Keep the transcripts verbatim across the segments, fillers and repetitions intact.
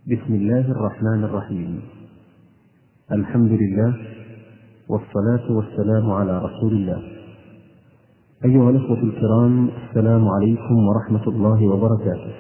بسم الله الرحمن الرحيم. الحمد لله والصلاة والسلام على رسول الله. أيها الأخوة الكرام، السلام عليكم ورحمة الله وبركاته.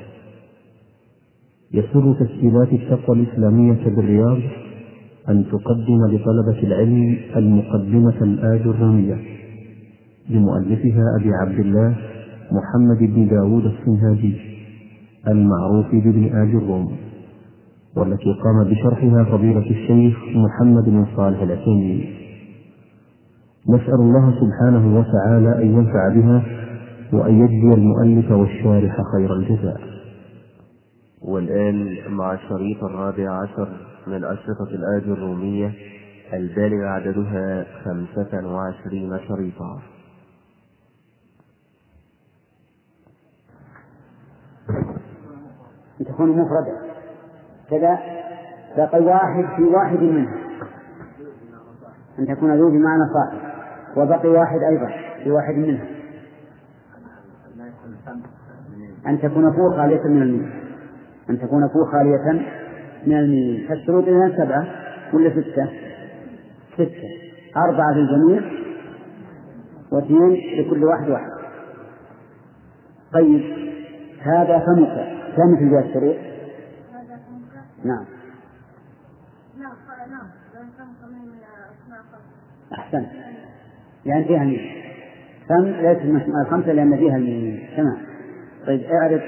يسر تسجيلات التقوى الإسلامية بالرياض أن تقدم لطلبة العلم المقدمة الآجرومية لمؤلفها أبي عبد الله محمد بن داود السنهاجي المعروف بابن آجروم، والتي قام بشرحها فضيلة الشيخ محمد بن صالح العثيمين. نسأل الله سبحانه وتعالى أن ينفع بها وأن يجزي المؤلف والشارح خير الجزاء. والآن مع الشريط الرابع عشر من أشرطة الآجرومية البالغ عددها خمسة وعشرين شريطا. أن تكون مفردة كذا بقي واحد في واحد منها، أن تكون ذو بمعنى صاحب، وبقي واحد أيضا في واحد منها، أن تكون فوق خالية من الميم، أن تكون فوق خالية من الميم. فالشروط إذن سبعة ولا ستة؟ ستة، أربعة للجميع واثنين لكل واحد واحد. طيب، هذا فمك كم في جهة الشروط؟ نعم أحسن، لأن فيها الميم. فم ليس من الأسماء الخمسة لأن فيها الميم. تمام. طيب اعرف.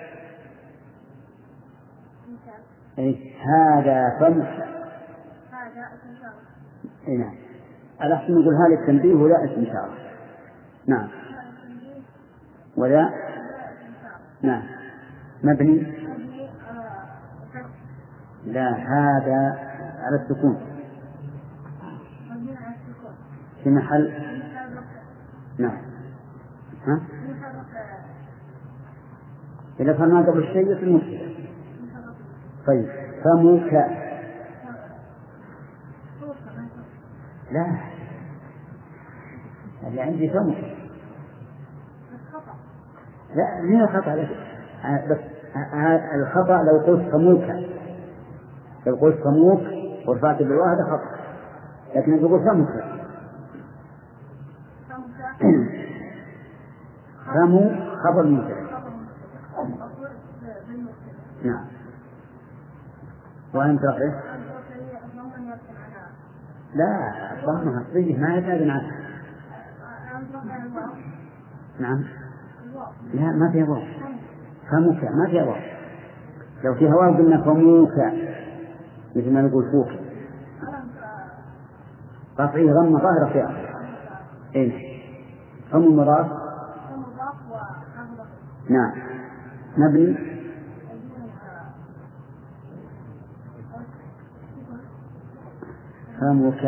إيه هذا فم؟ هذا اسم إشارة. إيه نعم. الأحسن نقول هذا التنبيه ولا اسم إشارة. نعم. ولا نعم. مبني؟ لا، هذا على السكون في محل. نعم. ها؟ إذا فما قبل الشيء في المشكلة. طيب، فمك لا، اللي عندي فمك لا، مين الخطأ؟ بس الخطأ لو قلت فموك، لو قلت فموك ورفعت بالواحدة خطأ، لكن تقول فمك. فمو خبر مبتدأ. نعم. وأنت تعرف؟ لا، ضمها صيغة ما يزال عنها. نعم. لا، ما فيها واو. فمك ما فيها واو. لو فيها واو قلنا فموك مثل ما نقول فوك. قطعيه ضمة ظاهرة فيها. إيه فم المضاف. نعم. مبني. فمك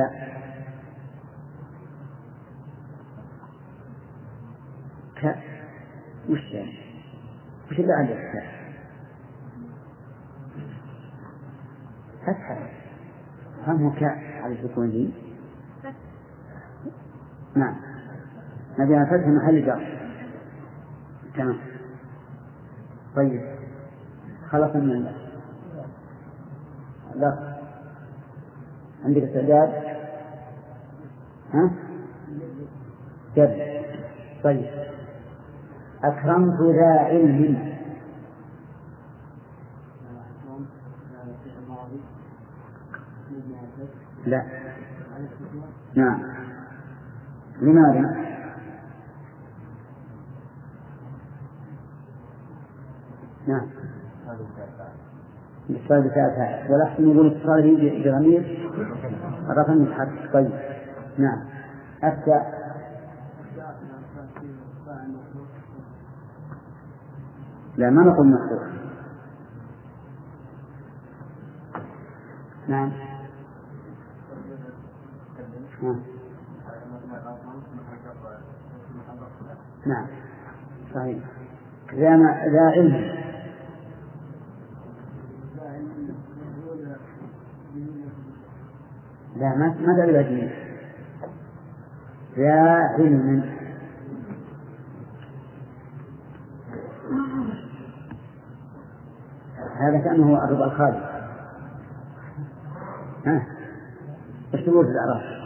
ك وش يعني؟ وش اللي عندك ك؟ فتحة. فمك على السكون دي. نعم. نبي فتح محل جر. تمام. طيب، خلص من الله. لا، عندك استعداد؟ ها؟ جد. طيب، أكرمت ذا علم. لا. نعم. لماذا؟ نعم. الاتصال بتاعتها والأحسن يقول اتصاله بضمير رفع المتحرك. طيب. نعم. أبدأ. لا، ما نقول مفتوح. نعم. نعم صحيح. ذا علم. لا، ما ما دعوا الأجنبي. ذا علم. هذا كأنه الربع الخالي. ها ايش تقول في الأعراف؟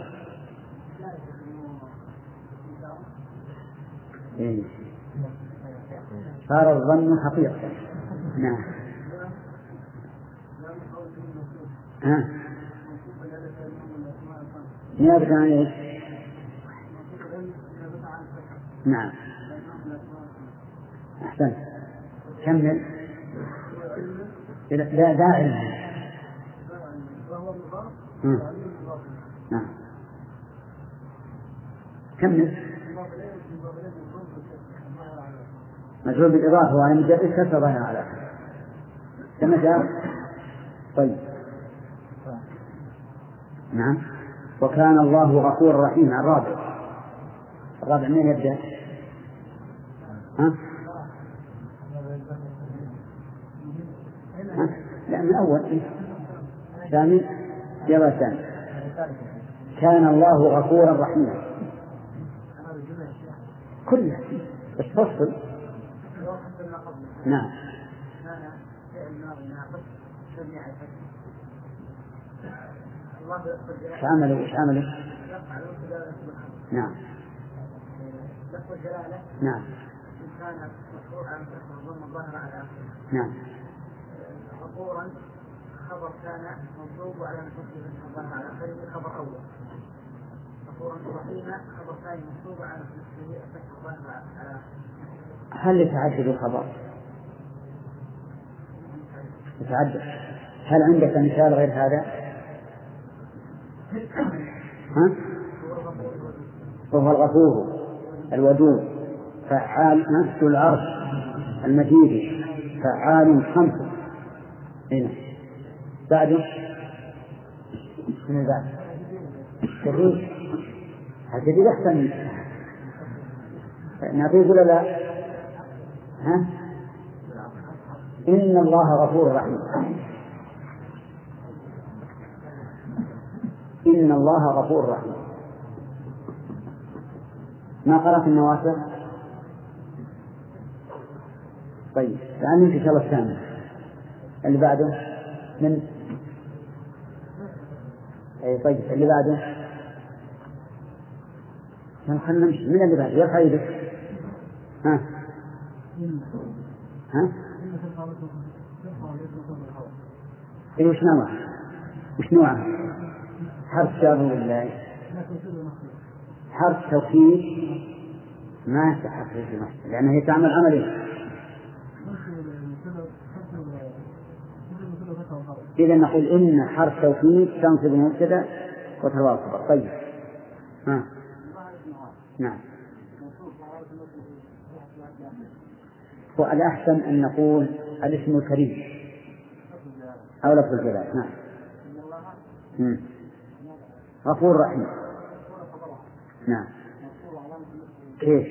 إيه. صار الظن حقيقة. نعم. ها نيابة عن ايش؟ نعم أحسنت. كمل. لا داعي. نعم كمل. مجرور بالإضافة وعن مجرد كسر ظاهر على كما جاء. طيب نعم. وكان الله غفورا رحيما. الرابع الرابع من يبدأ؟ ها؟ ها؟ لا من أول. ثاني يلا ثاني. كان الله غفورا رحيما كله بس فصل. نعم وش عملوا وش عملوا؟ نعم نعم نعم. غفورا خبر كان منصوب على نفسه الظاهر على آخره خبر أول. غفورا رحيما خبر ثاني منصوب على نفسه الظاهر على آخره. هل يتعدد الخبر؟ يتعدد. هل عندك مثال غير هذا؟ ها؟ وهو الغفور الودود فعال نفس العرش المجيد فعال خمسة. هنا بعده من بعد جديد. الجديد أحسن. نعطيه ولا لا؟ ها؟ إن الله غفور رحيم. إن الله غفور رحيم. ما قرأت النواسخ؟ طيب يعني إن شاء الله الثاني اللي بعده من أي طيب اللي بعده خلنا نمشي. من اللي بعده يا خالد؟ ها ها إيه وش نوعه؟ وش نوعه؟ حرف جر ولا حرف توكيد؟ ما تحرف المحسن لأنها هي تعمل عملين. إذا نقول إن حرف توكيد تنصب المبتدأ وترفع الخبر. طيب ها نعم. والأحسن أن نقول الاسم الكريم أو لفظ الجلال. نعم. مم. غفور رحيم. نعم. كيف؟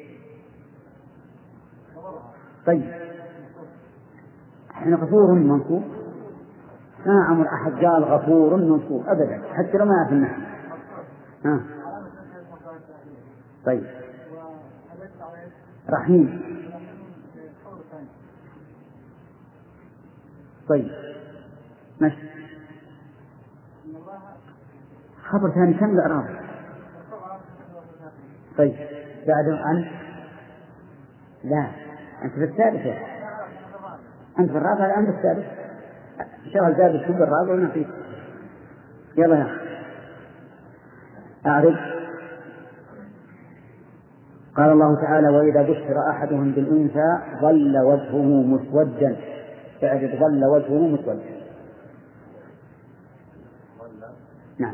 طيب حين غفور منصوب ما عمر أحد قال غفور منصوب أبدا حتى لو ما في النحو. ها طيب رحيم. طيب ماشي. خبر ثاني كم الإعراب؟ طيب بعده عن لا أنت في الثالثة. أنت في الرابعة الآن في الثالث. شغل ثالث كل الرابعة ونقيت. يلا يا أخي أعرف. قال الله تعالى وإذا بشر أحدهم بالأنثى ظل وجهه مسودا. تعرف ظل وجهه مسودا. نعم.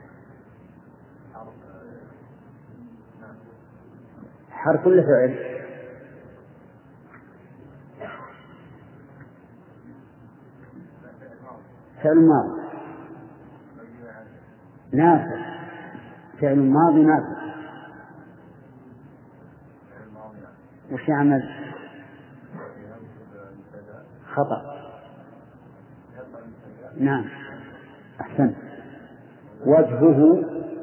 حرف كل فعل فعل ماضي نافع. فعل ماضي نافع. وش يعمل؟ خطأ. نعم أحسنت. وجهه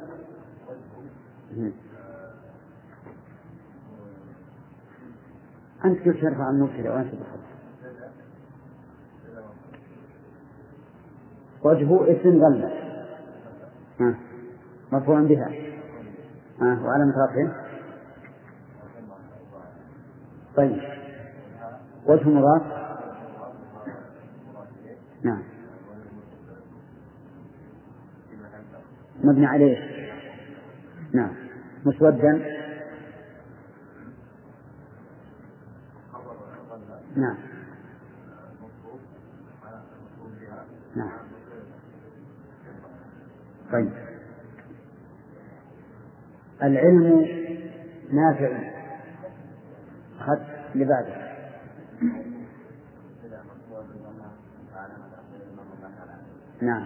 أنت كيف ترفع المبتدأ وأنت بخطأ؟ وجهه اسم غلة ها مرفوع بها ها وعلامة رفعه. طيب وجه مضاف نعم مبني عليه نعم مسودا نعم نعم. طيب العلم نافع خط لبعده نعم.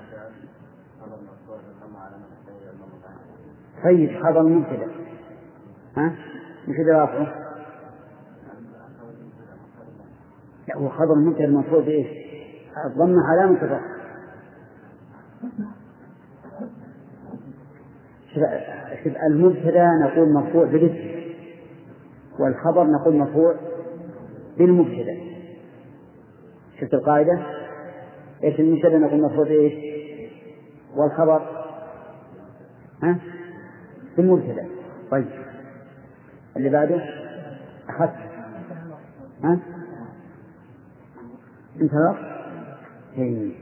طيب خبر مبتدأ ها مبتدأ رافعه لا هو خبر مبتدأ المفروض ايش الضم علامة الرفع. شوف المبتدأ نقول مرفوع بالاسم والخبر نقول مرفوع بالمبتدأ. شفت القاعدة ايش المبتدأ نقول مرفوع ايش والخبر ها بالمبتدأ. طيب اللي بعده أخذت ها انتظر هي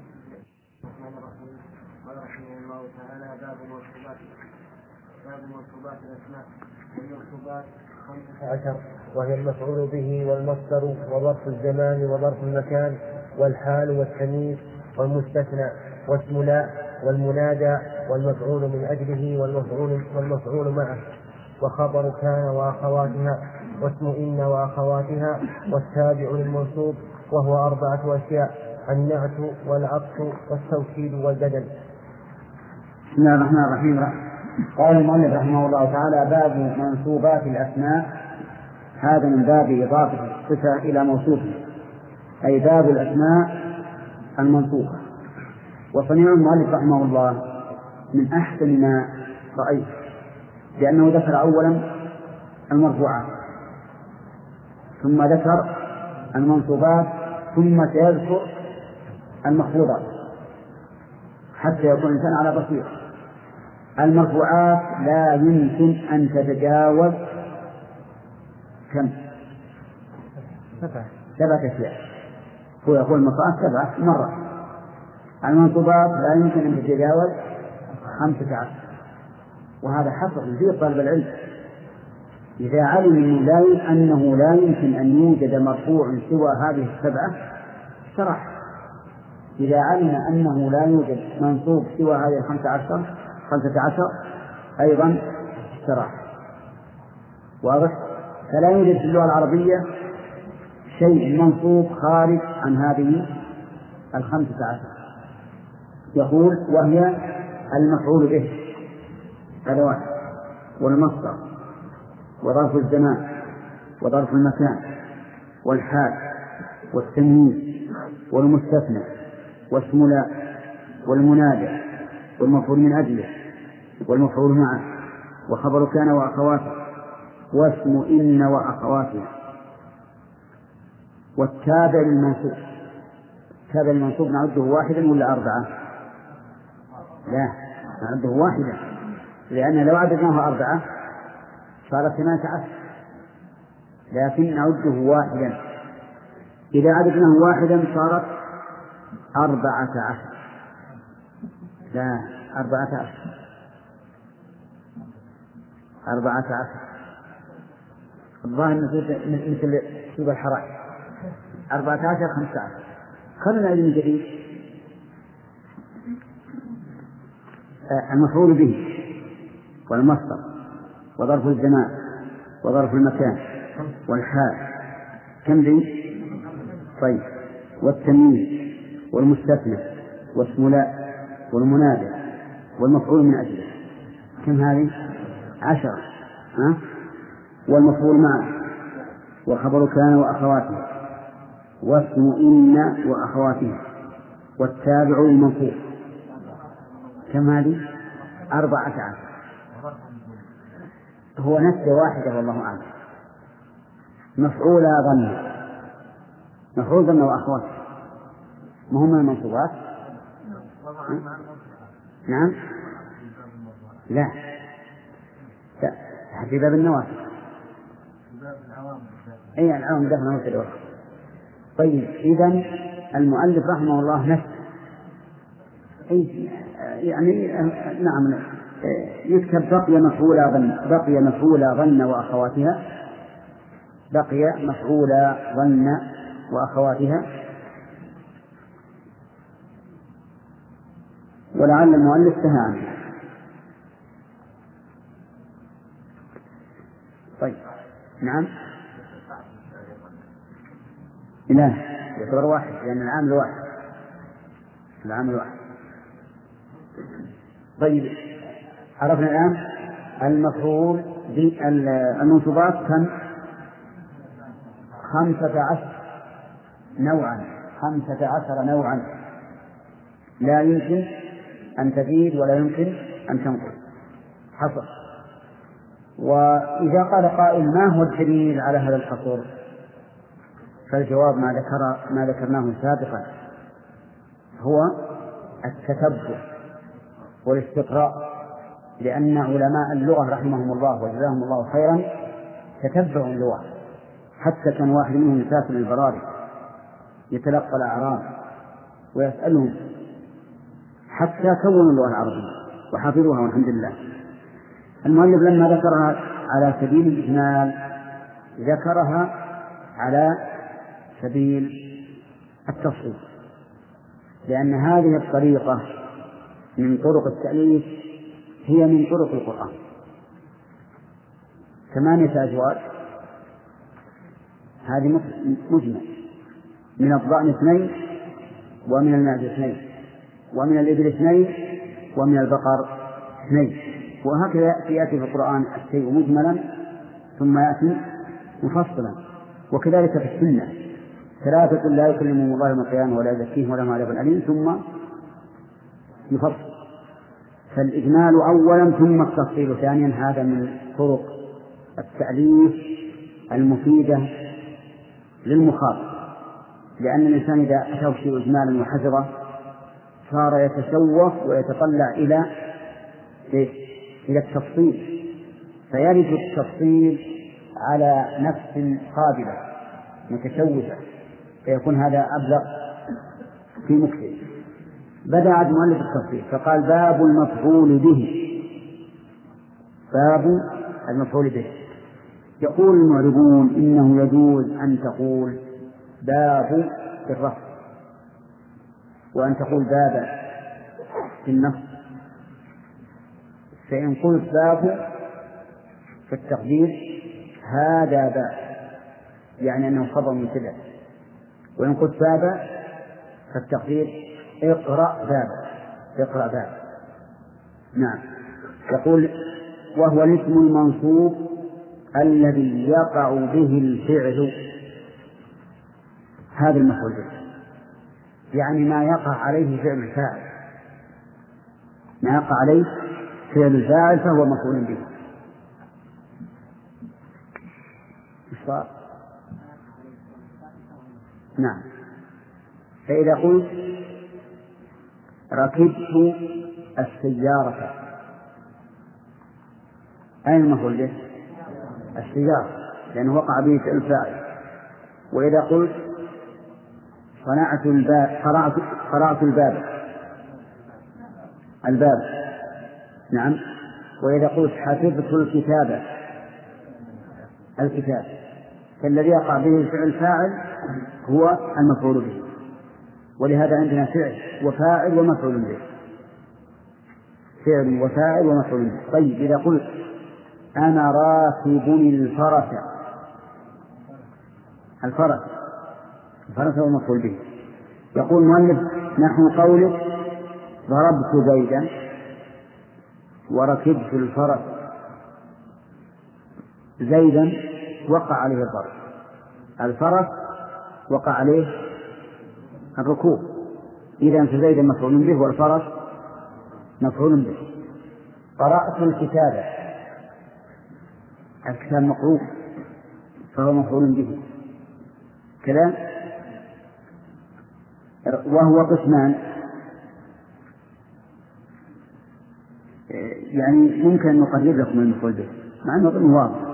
قال رحمه الله تعالى باب المركوبات باب مركوبات الأسماء. والمركوبات خمسة عشر وهي المفعول به والمصدر وظرف الزمان وظرف المكان والحال والتمييز والمستثنى واسم لا والمنادى والمفعول من أجله والمفعول, والمفعول معه وخبر كان وأخواتها واسم إن وأخواتها والتابع للمنصوب وهو أربعة أشياء النعت والعطف والتوكيد والبدل. بسم الله الرحمن الرحيم. قال المؤلف رحمه الله تعالى باب منصوبات الأسماء. هذا من باب إضافة الصفة إلى موصوفه أي باب الأسماء المنصوبة. وصنيع المؤلف رحمه الله من أحسن ما رأيت لأنه ذكر أولا المرفوعات ثم ذكر المنصوبات ثم سيذكر المخفوضات حتى يكون الإنسان على بصيرة. المرفوعات لا يمكن أن تتجاوز كم؟ سبعة سبعة أشياء. هو يقول المرفوعات سبعة مرة. المنصوبات لا يمكن أن تتجاوز خمسة عشر. وهذا حصر يزيد طالب العلم إذا علم أنه لا يمكن أن يوجد مرفوع سوى هذه السبعة شرح. إذا علم أنه لا يوجد منصوب سوى هذه الخمسة عشر خمسة عشر أيضا شرح. واضح؟ فلا يوجد في اللغة العربية شيء منصوب خارج عن هذه الخمسة عشر. يقول وهي المفعول به هذا واحد والمصدر وظرف الزمان وظرف المكان والحال والتمييز والمستثنى واسم لا والمنادى والمفعول من أجله والمفعول معه وخبر كان وأخواته واسم إن وأخواتها والتابع المنصوب. التابع المنصوب نعده واحدا ولا أربعة؟ لا نعده واحدا لأن لو عددناه أربعة صارت ثمانية عشر لكن نعده واحدا. إذا عددناه واحدا صارت أربعة عشر لا أربعة عشر أربعة عشر الظاهر مثل سوق الحرائق أربعة عشر خمسة عشر. خلنا علم جديد المفعول به والمصدر وظرف الزمان وظرف المكان والحال كم ذي؟ طيب والتمييز والمستثنى واسم لا والمنادى والمفعول من أجله كم هذه؟ عشرة. ها؟ والمفعول معه وخبر كان وأخواته واسم إن وأخواته والتابع المنصوب كم هذه؟ أربعة عشر. هو نفس واحدة والله أعلم. مفعول ظن مفعول ظن وأخواته ما هم المنصوبات نعم لا في باب النوافل أي العوام دفن وسط الأخرى. طيب إذن المؤلف رحمه الله نفسه يعني نعم يكتب بقي مفعولا ظن بقي مفعولا ظن وأخواتها بقي مفعولا ظن وأخواتها. ولعل المؤلف سهى عنه. طيب نعم لا يعتبر واحد لأن العامل واحد العامل واحد. طيب عرفنا الآن المفعول بالمنصوبات كم؟ خمسة عشر نوعا خمسة عشر نوعا لا يمكن أن تزيد ولا يمكن أن تنقص حصر. وإذا قال قائل ما هو الدليل على هذا الحصر؟ فالجواب ما ذكر ما ذكرناه سابقا هو التتبع والاستقراء، لأن علماء اللغة رحمهم الله وجزاهم الله خيرا تتبعوا اللغة، حتى كان واحد منهم يسافر البراري يتلقى الأعراب ويسألهم حتى كونوا اللغة العربية وحفظوها والحمد لله. المؤلف لما ذكرها على سبيل الإجمال ذكرها على سبيل التفصيل، لأن هذه الطريقة من طرق التأليف هي من طرق القرآن. ثمانية أزواج هذه مجمل، من الضأن اثنين ومن المعز اثنين ومن الإبل اثنين ومن البقر اثنين، وهكذا يأتي في القرآن الشيء مجملا ثم يأتي مفصلا. وكذلك في السنة ثلاثة لا يكلمهم الله يوم القيامة ولا يزكيهم ولهم عذاب أليم ثم يفصل. فالإجمال أولا ثم التفصيل ثانيا، هذا من طرق التأليف المفيدة للمخاطب، لأن الإنسان إذا أتاه شيء إجمالا وحذره صار يتشوف ويتطلع إلى إلى التفصيل، فيرد التفصيل على نفس قابلة متشوفة، فيكون هذا أبلغ في مكتب. بدأ عد مؤلف التفصيل فقال باب المفعول به. باب المفعول به. يقول المعربون إنه يجوز أن تقول باب في الرفع وأن تقول باب في النصب، فإن قلت باب في التقدير هذا باب يعني أنه خبر مبتدأ، وإن قلت باب فالتقدير اقرأ باب اقرأ باب. نعم. يقول وهو الاسم المنصوب الذي يقع به الفعل، هذا المفعول به يعني ما يقع عليه فعل الفاعل، ما يقع عليه فعل الفاعل فهو مفعول به. صار نعم. فإذا قلت ركبت السيارة أين المفعول به؟ السيارة، لأنه وقع به فعل الفاعل. وإذا قلت صنعت الباب قرأت قرأت الباب الباب نعم. وإذا قلت حفظت الكتاب الكتاب، فالذي يقع به فعل الفاعل هو المفعول به، ولهذا عندنا فعل وفاعل ومفعول به، فعل وفاعل ومفعول به. طيب إذا قلت أنا راكب الفرس، الفرس الفرس هو المفعول به. يقول المؤلف نحو قولك ضربت زيدا وركبت الفرس، زيدا وقع عليه الضرب، الفرس وقع عليه الركوب، إذا فزيدا مفعول به والفرس مفعول به. قرأت الكتاب، الكتاب مقروء فهو مفعول به كذا. وهو قسمان، يعني ممكن نقرب لكم المفعول به مع أنه ضمن واضح.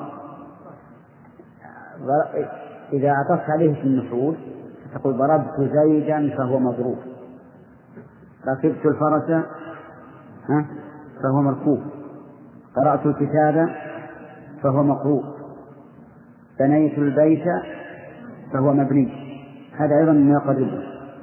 إذا عطفت عليه في المفعول تقول ضربت زيدا فهو مضروب، ركبت الفرس ها فهو مركوب، قرأت الكتاب فهو مقروء، بنيت البيت فهو مبني. هذا أيضا ما يقربه.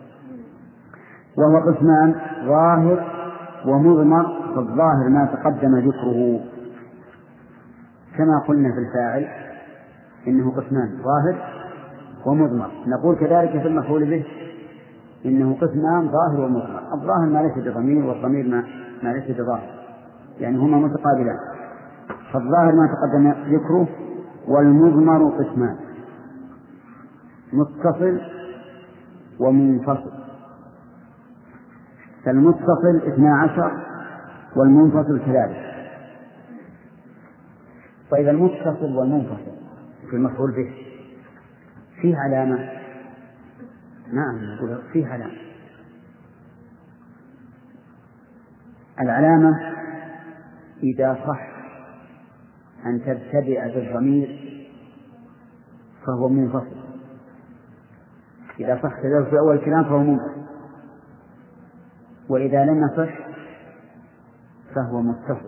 وهو قسمان ظاهر ومضمر، فالظاهر ما تقدم ذكره كما قلنا في الفاعل إنه قسمان ظاهر ومضمر. نقول كذلك في المفعول به إنه قسمان ظاهر ومضمر. الظاهر ما ليس بضمير والضمير ما, ما ليس بظاهر، يعني هما متقابلان. فالظاهر ما تقدم ذكره، والمضمر قسمان متصل ومنفصل. فالمتصل اثنا عشر والمنفصل كذلك. فإذا المتصل والمنفصل في المفعول به فيه علامة. نعم نقول فيه علامة. العلامة إذا صح أن تبتدئ بالضمير فهو منفصل، إذا صح تبتدئ في أول الكلام فهو منفصل، وإذا لم يصح فهو متصل.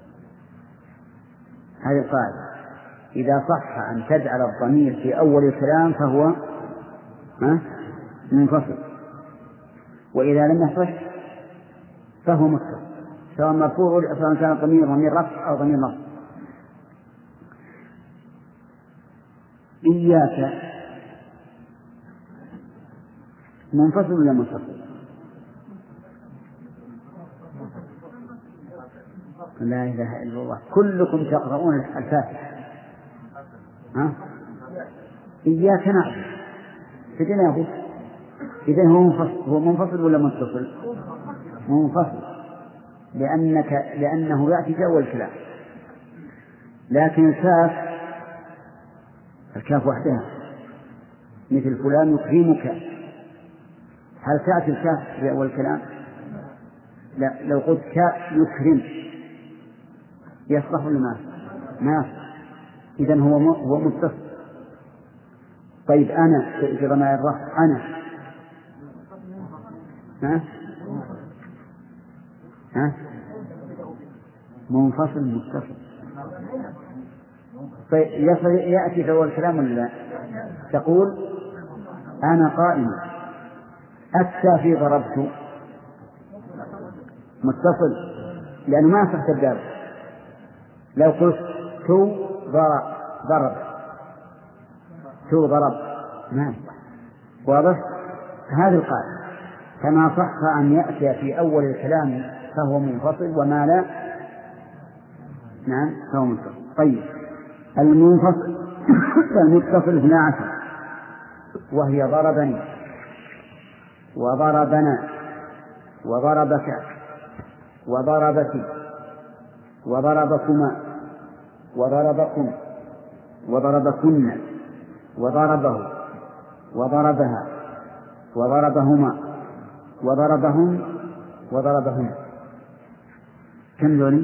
هذه القاعدة. إذا صح أن تجعل الضمير في أول الكلام فهو منفصل، وإذا لم يصح فهو متصل، سواء مرفوع سواء كان ضمير ضمير رفع أو ضمير نصب. إياك منفصل ولا منفصل؟ لا إله إلا الله. كلكم تقرؤون الفاتحة ها؟ إياك نعبد فدنا يا أخي. إذن هو منفصل. هو منفصل ولا متصل؟ منفصل، لأنك لأنه يأتي في أول الكلام. لكن الكاف الكاف وحدها مثل فلان يكرمك، هل تأتي الكاف في أول الكلام؟ لا. لو قلت كاف يكرم يصلح ولا ما؟ ما. إذن هو هو متصل. طيب أنا في ضمائر الرفع أنا ها ها منفصل متصل. طيب يأتي في أول الكلام ولا لا؟ تقول أنا قائم. أتى في ضربت متصل لأنه ما صح الضرب. لو قلت تو ضرب تو ضرب ما واضح. هذه القاعدة. كما صح أن يأتي في أول الكلام فهو منفصل، وما لا نعم فهو منفصل. طيب المنفصل المتصل اثنا عشر، وهي ضربني وضربنا وضربك وضربك وضربكما وضربكم وضربكن وضربه وضربها وضربهما وضربهم وضربهم. كم ذولي؟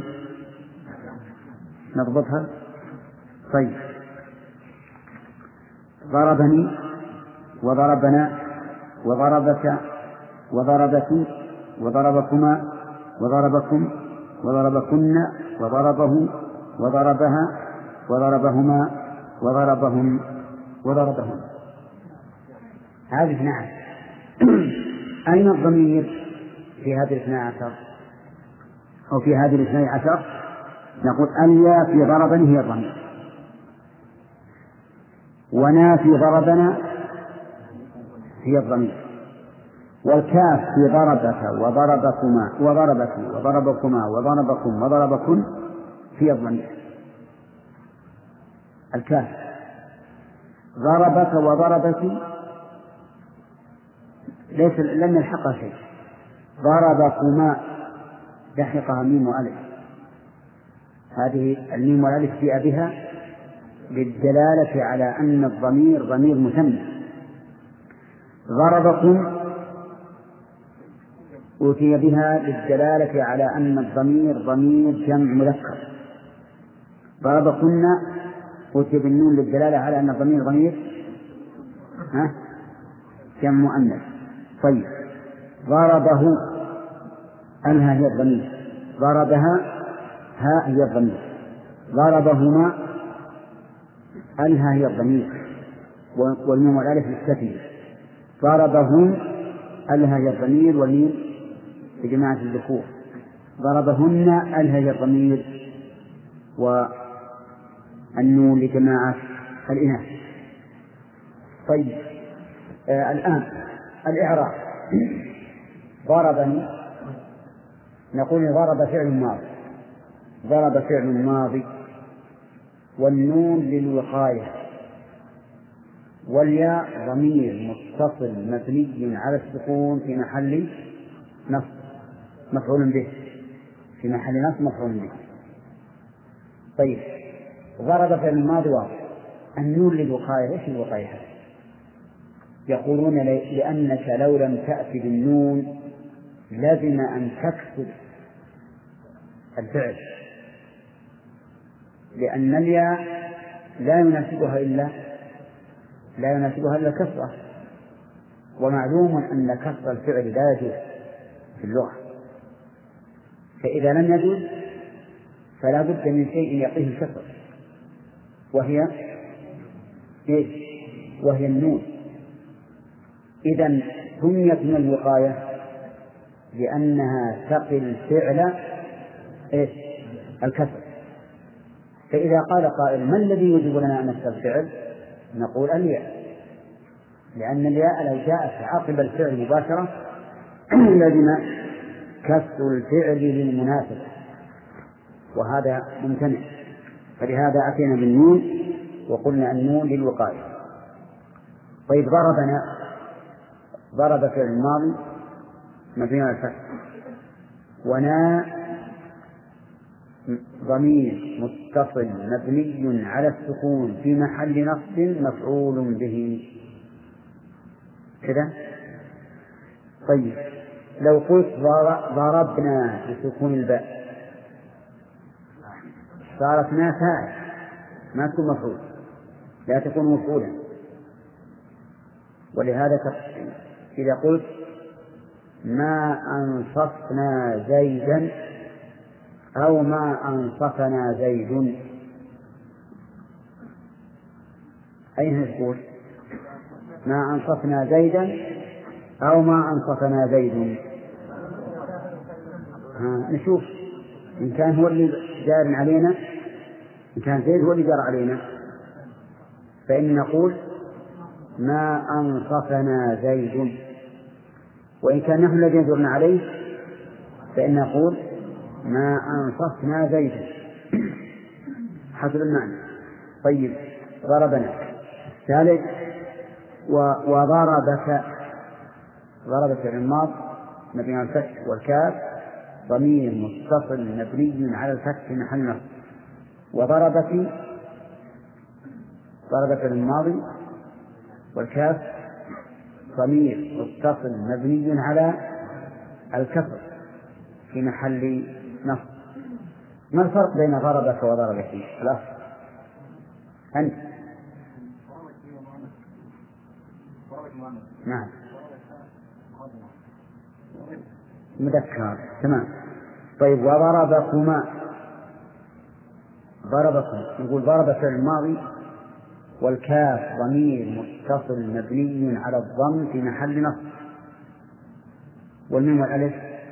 نضبطها. طيب ضربني وضربنا وضربك وضربك وضربكما وضربكم وضربكن وضربه وضربها وضربهما وضربهم وضربهم. هذه نعم. أين الضمير في هذه الاثنى عشر أو في هذه الاثنى عشر؟ نقول اليا في ضربني هي الضمير، ونا في ضربنا هي الضمير، والكاف في ضربك وضربكما وضربك وضربكما وضربكم وضربكن هي الضمير. الكاف ضربك وضربك ليس لم يلحقها شيء. ضربكما لحقها ميم وألف. هذه الميم والألف جاء بها للدلالة على أن الضمير ضمير مثنى. ضربكم أوتي بها للدلالة على أن الضمير ضمير جمع مذكر. ضربكن أوتي بالنون للدلالة على أن الضمير ضمير ها جمع مؤنث. طيب ضربه أنها هي الضمير، ضربها ها هي الضمير، ضربهما أنها هي الضمير والميم والألف للتثنية، ضربهم أنها هي الضمير والميم لجماعة الذكور، ضربهن أنها هي الضمير والنون لجماعة الإناث. طيب آه الآن الإعراب. ضربني نقول ضرب فعل ماضي، ضرب فعل ماضي والنون للوقاية والياء ضمير متصل مبني على السكون في محل نصب مفعول به، في محل نصب مفعول به. طيب ضرب فعل ماضي واضح، النون للوقاية ايش الوقاية هذه؟ يقولون لأنك لو لم تأتي بالنون لازم أن تكسر الفعل، لأن الياء لا يناسبها إلا لا يناسبها إلا كسرة، ومعلوم أن كسر الفعل لا يجوز في اللغة، فإذا لم يجوز فلا بد من شيء يعطيه الكسر، وهي إيش؟ وهي النون. إذن سميت من الوقاية لأنها تقي الفعل إيش؟ الكسر. فإذا قال قائل ما الذي يجب لنا أن نكسر الفعل؟ نقول الياء، لأن الياء لو جاءت عقب الفعل مباشرة لازم كسر الفعل للمناسبة، وهذا ممتنع، فلهذا أتينا بالنون وقلنا النون للوقاية. طيب ضربنا، ضرب فعل الماضي مبني على الفتح، ونا ضمير متصل مبني على السكون في محل نصب مفعول به كذا. طيب لو قلت ضربنا بسكون الباء صارت ما فاعل ما تكون مفعول، لا تكون مفعولا. ولهذا إذا قلت ما أنصفنا زيدا أو ما أنصفنا زيد أين تقول؟ ما أنصفنا زيدا أو ما أنصفنا زيد. ها نشوف إن كان هو اللي جار علينا، إن كان زيد هو اللي جار علينا فإن نقول ما أنصفنا زيد، وإن كان نحن الذين جرنا عليه فإن نقول ما أنصفنا زيدا حسب المعنى. طيب ضربنا ثالث وضربك، ضرب فعل الماضي مبني على الفتح والكاف ضمير متصل مبني على الفتح في محل نصب، وضربك ضرب فعل الماضي والكاف ضمير متصل مبني على الكسر في محل نصب. ما الفرق بين ضربك وضربك؟ خلاص أنت نعم مذكر تمام. طيب وضربكما، ضربكم نقول ضرب فعل الماضي والكاف ضمير متصل مبني على الضم في محل نصب، والميم والألف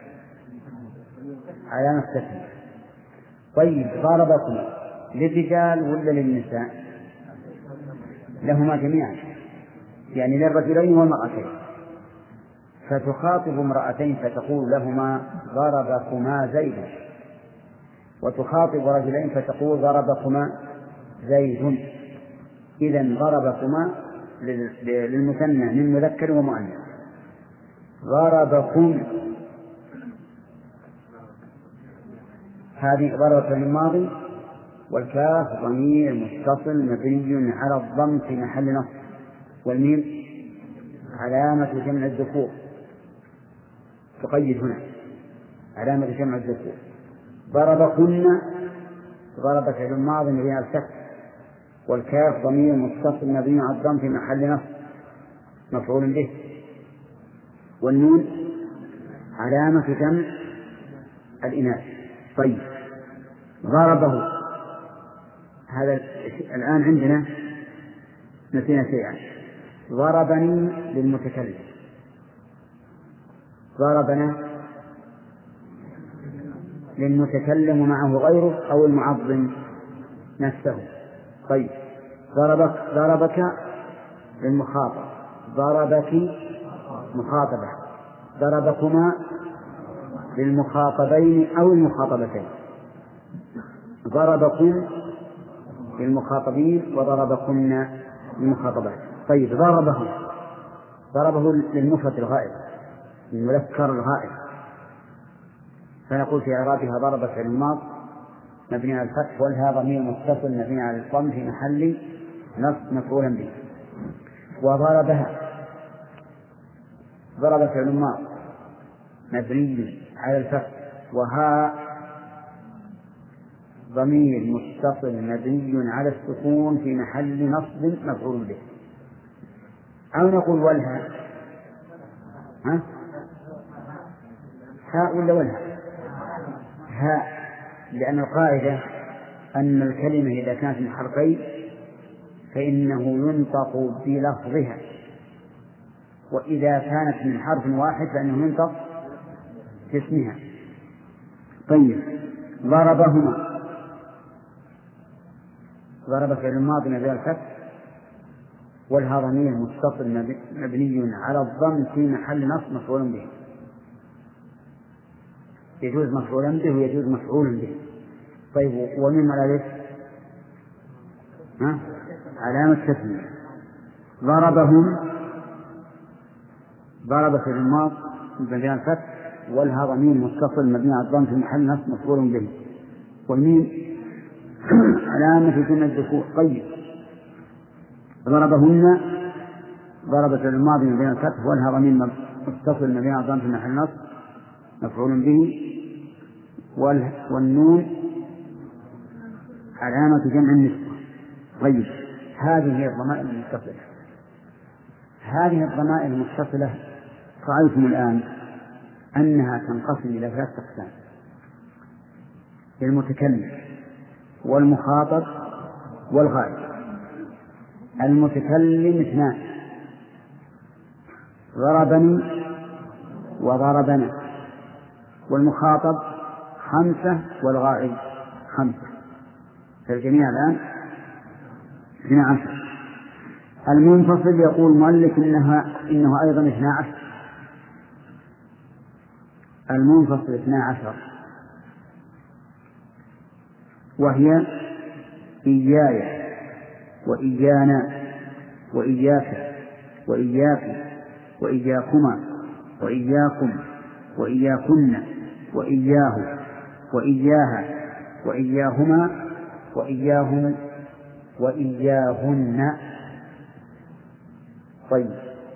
علامة تثنية. طيب ضربكم للرجال ولا للنساء؟ لهما جميعا، يعني للرجلين والمرأتين، فتخاطب امرأتين فتقول لهما ضربكما زيد، وتخاطب رجلين فتقول ضربكما زيد. إذن ضربكما للمثنى من مذكر ومؤنث. ضربكم هذه ضربة الماضي والكاف ضمير متصل مبني على الضم في محل نصب، والميم علامة جمع الذكور. تقيد هنا علامة جمع الذكور. ضربكن ضرب فعل ماض مبني على الفتح، والكاف ضمير متصل مبني على الضم في محل نصب مفعول به، والنون علامة جمع الإناث. طيب ضربه، هذا الآن عندنا نسينا شيئا. ضربني للمتكلم، ضربنا للمتكلم معه غيره أو المعظم نفسه. طيب ضربك ضربك للمخاطب، ضربك مخاطبة، ضربكما للمخاطبين أو المخاطبتين، ضربكم للمخاطبين وضربكن للمخاطبات. طيب ضربه ضربه للمفرد الغائب المذكر الغائب، فنقول في إعرابها ضرب فعل ماض مبني على الفتح والها ضمير متصل مبني على الضم في محل نصب مفعولا به. وضربها ضرب فعل ماض مبني على الفتح وها ضمير متصل مبني على السكون في محل نصب مفعول به. أو نقول والها ها هاء ولا والها هاء، لأن القاعدة أن الكلمة إذا كانت من حرفين فإنه ينطق بلفظها، وإذا كانت من حرف واحد فإنه ينطق باسمها. طيب ضربهما ضرب فعل الماضي مبني على الفتح والها ضمير متصل مبني على الضم في محل نصب مفعول به. يجوز مفعولا به ويجوز مفعولا به. طيب ومن الألف ها علامة تسمية. ضربهم ضرب فعل الماضي مبني على الفتح والها ضمير متصل مبني على الضم في محل نصب مفعول به، والميم علامة جمع الذكور. طيب ضربهن ضرب فعل الماضي مبني على الفتح والها ضمير متصل مبني على الضم في محل نصب مفعول به، والنون علامة جمع النسوة. طيب هذه هي الضمائر المتصلة. هذه الضمائر المتصلة رأيتم الآن أنها تنقسم إلى ثلاثة أقسام: المتكلم والمخاطب والغائب. المتكلم اثنان: ضربني وضربنا. والمخاطب خمسة والغائب خمسة، فالجميع الآن اثنى عشر. المنفصل يقول المؤلف إنها إنه أيضا اثنى عشر. المنفصل اثنى عشر، وهي إياي وإيانا وإياك وإياك وإياكما وإياكم وإياكن وإياه وإياها وإياهما وإياهم وإياهن. طيب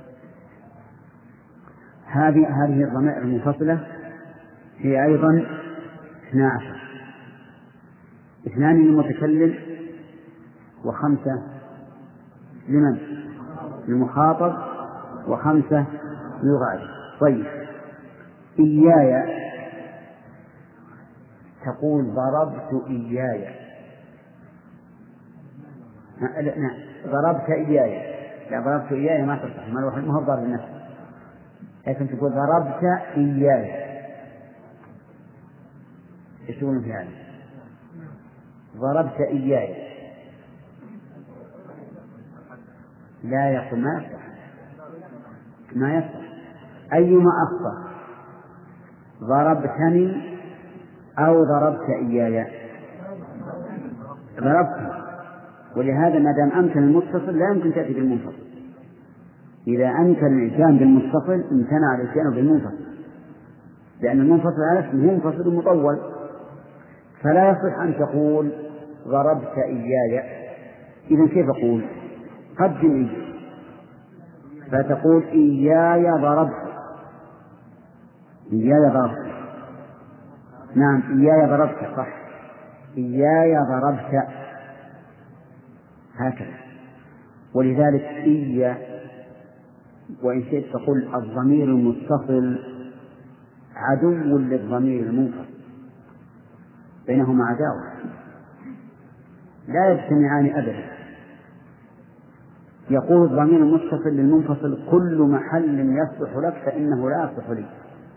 هذه هذه الضمائر المنفصلة هي أيضا اثنى عشر: اثنان للمتكلم وخمسة لمن؟ للمخاطب وخمسة للغائب. طيب إياي تقول ضربت إياي، نعم ضربت إياي، لا ضربت إياي ما تصح، ما الواحد ما هو ضرب نفسه، لكن تقول ضربت إياي. ايش تقولون في هذا؟ ضربت إياي لا يقول ما يصح، ما يصح. أيما أخطأ ضربتني أو ضربت إياي؟ ضربت. ولهذا ما دام أمكن المتصل لا يمكن تأتي بالمنفصل. إذا أمكن الإتيان بالمتصل امتنع الإتيان بالمنفصل، لأن المنفصل على اسمه منفصل مطول، فلا يصح أن تقول ضربت إياي. إذن كيف أقول؟ قدم إياي، فتقول إياي ضربت إياي ضربت. نعم إياي ضربت صح، إياي ضربت هكذا. ولذلك إيا وإن شئت تقول الضمير المتصل عدو للضمير المنفصل، بينهما عداوة لا يجتمعان أبدا. يقول الضمير المتصل للمنفصل كل محل يصلح لك فإنه لا يصلح لي،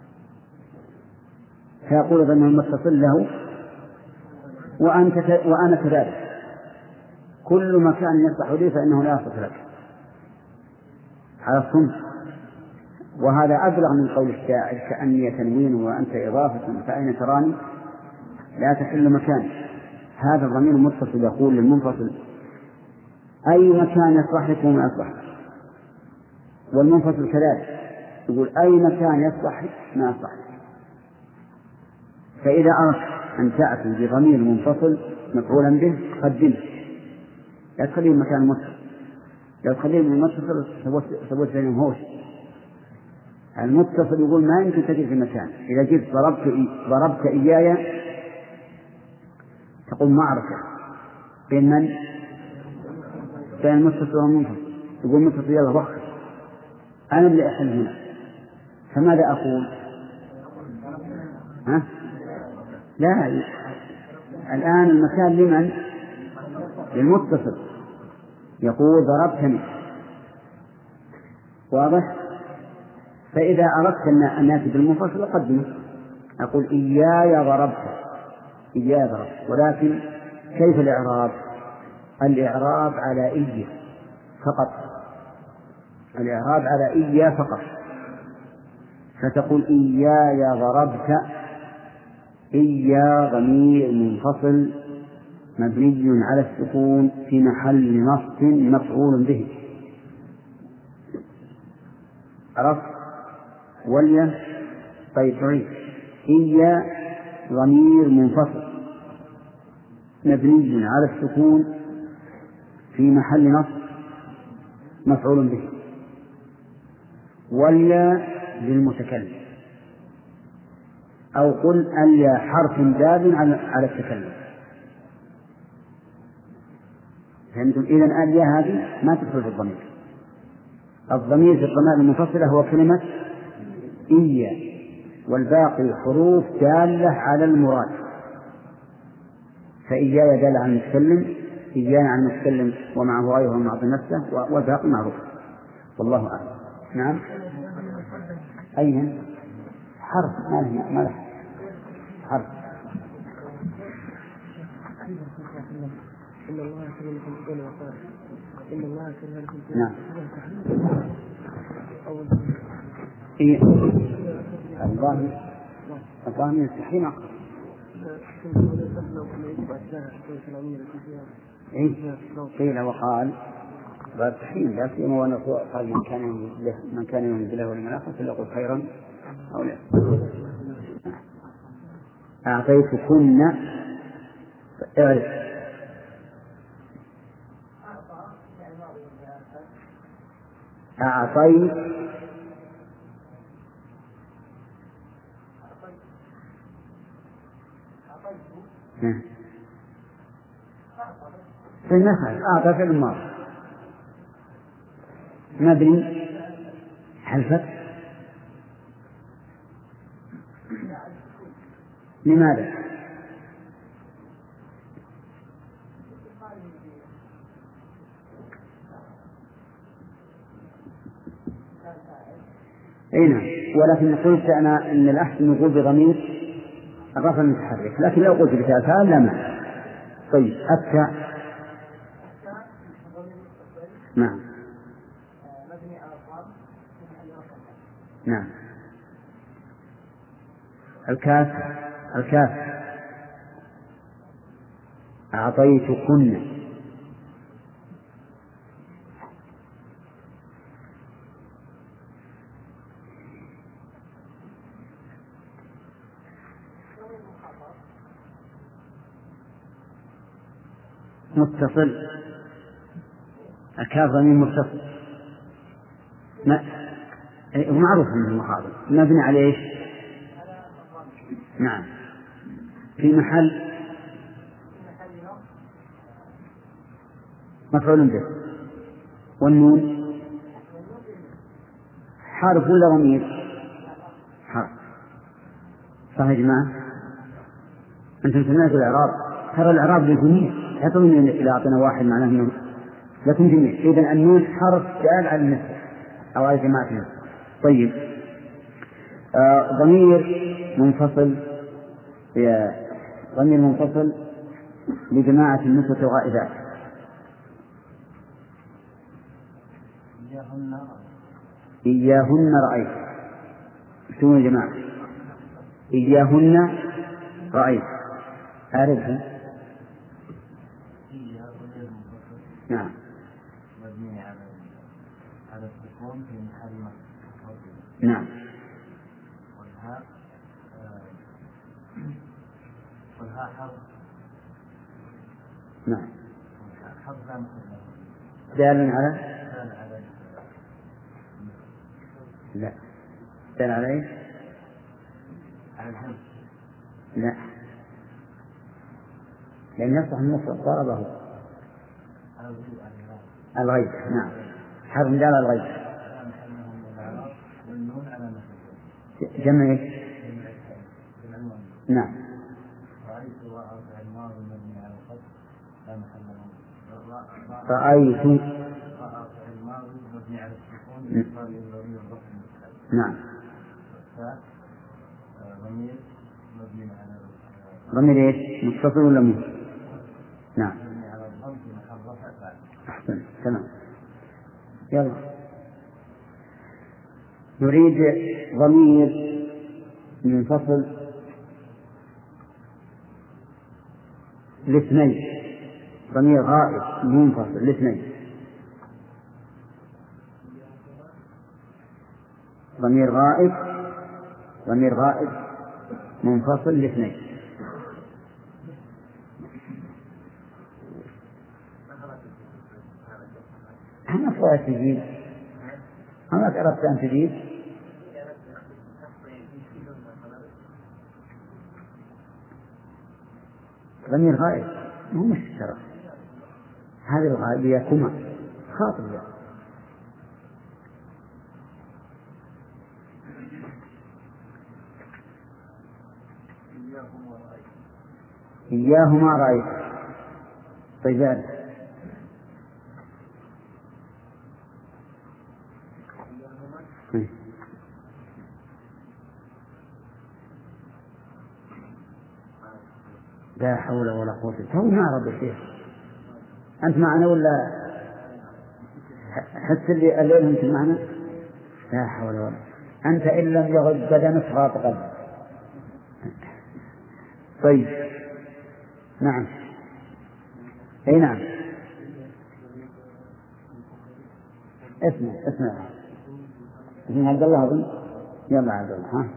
فيقول الضمير المتصل له وأنت وأنا كذلك، كل مكان يصلح لي فإنه لا يصلح لك على الصنف. وهذا أبلغ من قول الشاعر كأني تنوين وأنت إضافة فأين تراني لا تحل مكاني. هذا الضمير المتصل يقول للمنفصل أي مكان يصلح لك وما يصلح، والمنفصل كذلك يقول أي مكان يصلح ما يصلح. فإذا أردت أن تأتي بضمير منفصل مفعولا به قدمه، لا تخليه مكان متصل، لو تخليه من المتصل سويت بينهم هوش. المتصل يقول ما يمكن تجد في مكان. إذا جئت ضربت إي... ضربت إياي تقول معركة بين من؟ بين المتصل والمنفصل. يقول المتصل يلا وخر أنا اللي أحل هنا، فماذا أقول؟ ها؟ لا، الآن المكان لمن؟ للمتصل. يقول ضربتني، واضح؟ فإذا أردت أن نأتي بالمنفصل أقدمه، أقول إياي ضربت، إياي ضربت. ولكن كيف الإعراب؟ الإعراب على إيا فقط، الإعراب على إيا فقط. فتقول إياي ضربت، إيا ضمير منفصل مبني على السكون في محل نصب مفعول به. عرفت؟ وليا طيب عيد إيا ضمير منفصل مبني على السكون في محل نصب مفعول به. وليا للمتكلم، أو قل اليا حرف دال على التكلم. فهمتم؟ إذن اليا هذه ما تدخل في الضمير. الضمير في الضمائر المنفصلة هو كلمة إيا، والباقي حروف دالة على المراد. فإياي دال على المتكلم، إيانا عن المتكلم ومعه غيره من معطي نفسه، والباقي معروف. والله أعلم. نعم. أين حرف ما له ما له حرف. إن الله كرم الإنسان وقال إن الله كرم الإنسان. نعم. إيه الله الله يستحيل أقرأ. إيه قيل وقال والتحين لا سيما ونقول قال من كان له من كان يؤمن بالله واليوم الآخر فليقل خيرا أو لا. أعطيتكن اعرف أعطيت في النخل أعطى في الماضي مبني حلفت. لماذا؟ أي نعم. ولكن قلت أنا أن الأحسن نقول بضمير الرفع المتحرك، لكن لو قلت بتاء لا مانع. طيب التاء نعم نعم. الكاف الكاف أعطيتكن متصل. الكاف ضمير متصل ما معروف من المخاطب مبني على ايش؟ نعم في محل مفعول به. والنون حرف ولا ضمير؟ حرف. صح يا جماعة؟ أنتم سمعتوا الإعراب، ترى الإعراب للجميع، حتى من إذا أعطينا واحد معناه أنه لكن جميع. إذن النون حرف دال على النسب أو على جماعة النسب. طيب آه ضمير منفصل، ضمير منفصل لجماعة النسبة والغائبات. إياهن رأيت. شو يا جماعة؟ إياهن رأيت. أعرفها. نعم. مبني على على السكون في محل مفعول. نعم. والهاء والهاء حرف. نعم. حرف لا محل له. دال على دال على لا دال على ايش؟ على الهم. لا لأن يصح المفرد ضربه الغيب. نعم حرف دال على الغيب. والنون على نفسه. جمع ايش؟ نعم. رأيت وأربع الماضي مبني على الفتح لا محل له. رأيت وأربع الماضي مبني على السكون يقال للضمير الرفع. نعم. ضمير مبني على ضمير ايش؟ متصل ولا مو؟ نعم. مبني على الضم في محل رفع فاعل. أحسن تمام. يلا نريد ضمير منفصل لاثنين، ضمير غائب منفصل لاثنين، ضمير غائب ضمير غائب منفصل لاثنين. أنا فوات تجيب أنا أردت أن تجيب ضمير غائب مو مشترك. هذه الغائبية كما خاطئة. إياهما رأيت. طيب لا حول ولا قوة إلا بالله. ما رب الشيخ أنت معنا ولا حس اللي الليل أنت معنا؟ لا حول ولا. أنت إن لم يغض بدنك غاط قلبك. طيب نعم أي نعم. اسمع اسمع اسمع عبد الله أظن. يلا عبد الله ها.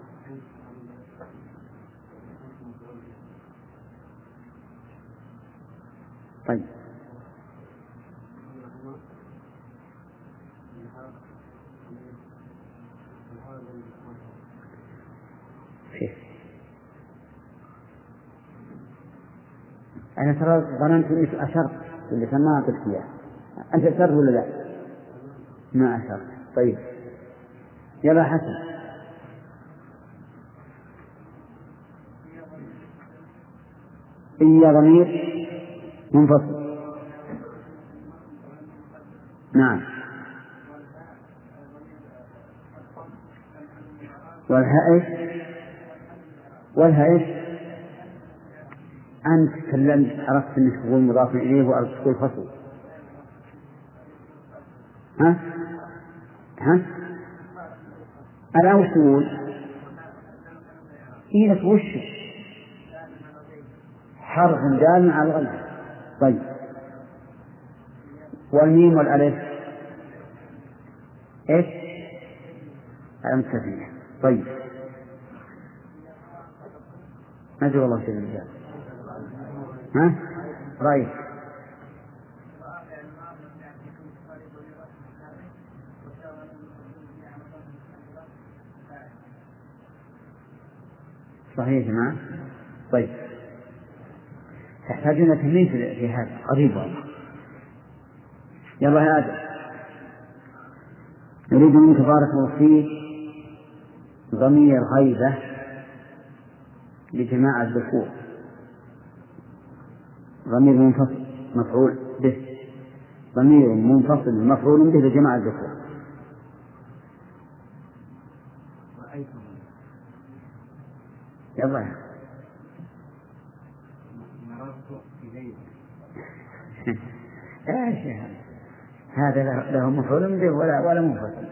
طيب أنا ترى ظننت إنك أشرت اللي كان ما أعطيك إياه. أنت أشرت ولا لا؟ ما أشرت. طيب يلا حسن. إيا ضمير منفصل. نعم. والهاء إيش؟ والهاء إيش؟ أنت تكلمت عرفت أنك تقول مضاف إليه وأردت تقول فصل. ها؟ ها؟ أنا وش تقول؟ إيه لك وش؟ حرف دال على الغيب. طيب والميم والألف إيش؟ علامة تثنية. طيب ما أدري والله شيء الرجال. ها؟ رأيت. صحيح يا جماعة. طيب تحتاجون تمرين في هذا قريب والله. يلا يا آدم نريد منك بارك الله فيك ضمير غيبة لجماعة الذكور، ضمير منفصل مفعول به، ضمير منفصل مفعول به لجماعة الذكور. يلا يا ايش هذا له مفعول به ولا ولا منفصل.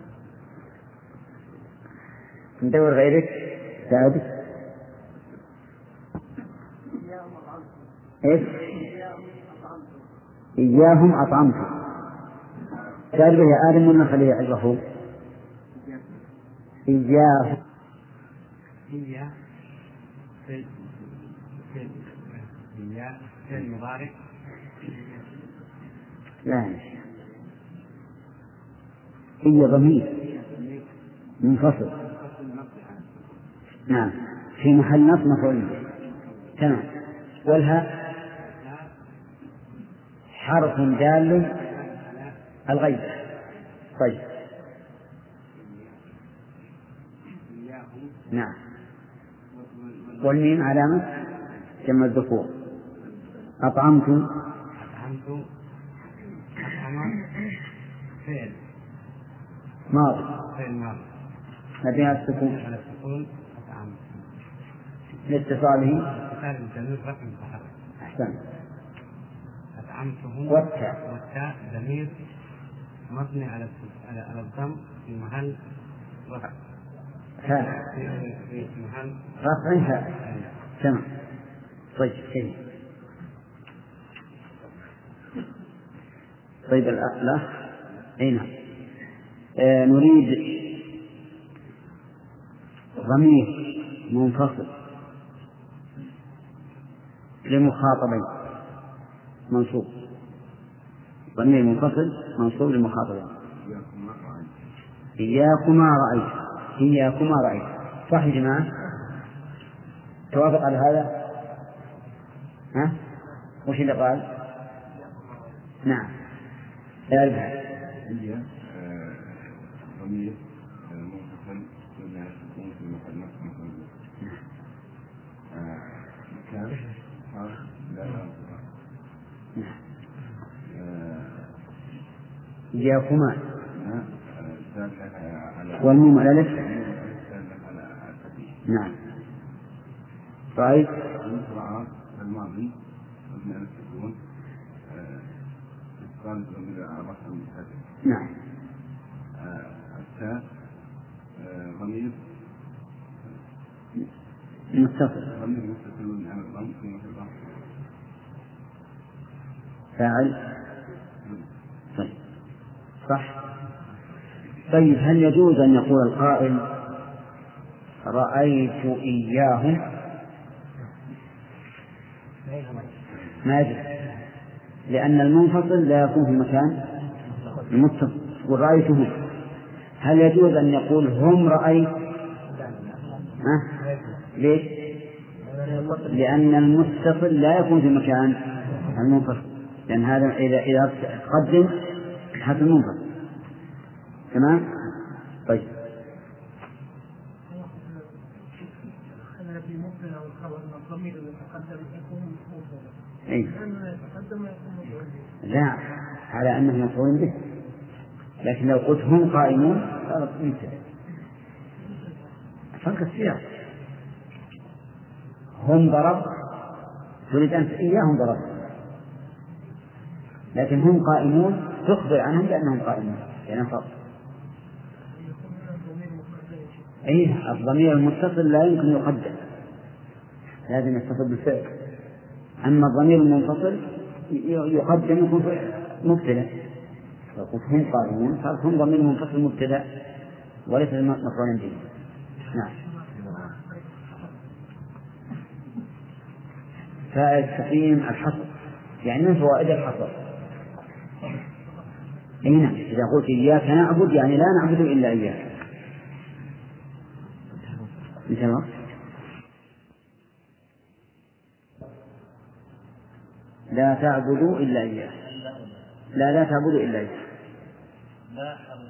ندور غيرك سعد. ايش إياهم أطعمتم سأل به يا آدم ولا خليه يعرفه؟ إياهم إياه في في إياه في المضارع لا هي ضمير منفصل. نعم في محل نصب مفعول به. تمام. والها حرف دال الغيبة. طيب نعم. والميم علامة جمع الذكور. أطعمت أطعمت أطعم فعل ماضي فعل ماضي مبني على السكون على السكون. أطعمت لاتصاله اتصال بالضمير رقم متحرك. أحسن. أطعمتهم والتاء والتاء ضمير مبني على على الضم في محل رفع. هذا في محل رفع هذا. تمام. طيب كيف؟ طيب الأخ هنا آه نريد ضمير منفصل لمخاطبين منصوب. ضمير منفصل منصوب لمخاطبين. إياكما رأيت إياكما رأيت. صح يا جماعة؟ توافق على هذا؟ ها؟ وش اللي قال؟ نعم لا أربعة. هي ضمير منفصل لما يكون في محل نصب مفعول به. مكان حرف لا إياكما والميم على الألف. نعم. رأيت الماضي مبني على السكون اتصال ضمير رفع مستتر. نعم. التاء ضمير متصل ضمير متصل على الضم في محل رفع فاعل. طيب صح. طيب هل يجوز أن يقول القائل رأيت إياهم؟ ما يجوز، لأن المنفصل لا يكون في مكان المتصل. ورأيتهم. هل يجوز أن يقول هم رأيت؟ ها؟ ليش؟ لأن المتصل لا يكون في مكان المنفصل، لأن هذا إذا إذا قدم حتى المنفصل. تمام. طيب أي. لا على أنه مفعول به، لكن لو قلت هم قائمون صارت مبتدأ. فرق السياق. هم ضرب تريد أن إياهم ضرب، لكن هم قائمون تخبر عنهم بأنهم قائمون يعني فرق. أيه الضمير المتصل لا يمكن يقدم، لازم يتصل بالفعل. أما الضمير المنفصل يقدم يكون مبتدأ. لو قلت هم قائمون صارت هم ضمير منفصل مبتدأ وليس مفعول به. نعم. فائدة تقييم الحصر يعني من فوائد الحصر. أي نعم. إذا قلت إياك نعبد يعني لا نعبد إلا إياك. انتهى. لا تعبدوا إلا إياه. لا لا تعبدوا إلا إياه. لا حرف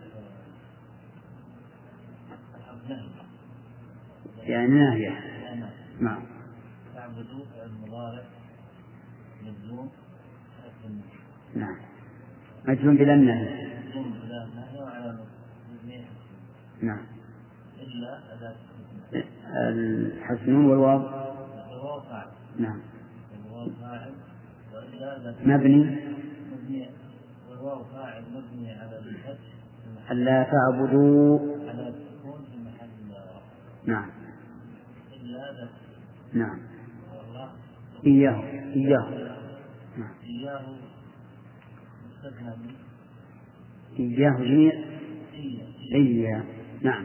نهي يعني ناهية. نعم. تعبدوا المضارع مجزوم. نعم مجزوم بلا النهي. مجزوم بلا النهي وعلى مجزوم. نعم. إلا أداة الحسن والواو. الواو فاعل. نعم. الواو فاعل وإلا أداة مبني. مبني والواو فاعل مبني على الفتح. ألا تعبدوا. على السكون في محل رفع. نعم. إلا أداة. نعم. والله إياه. إياه. نعم. إياه مستثنى من إياه جميع. إياه. إياه. نعم.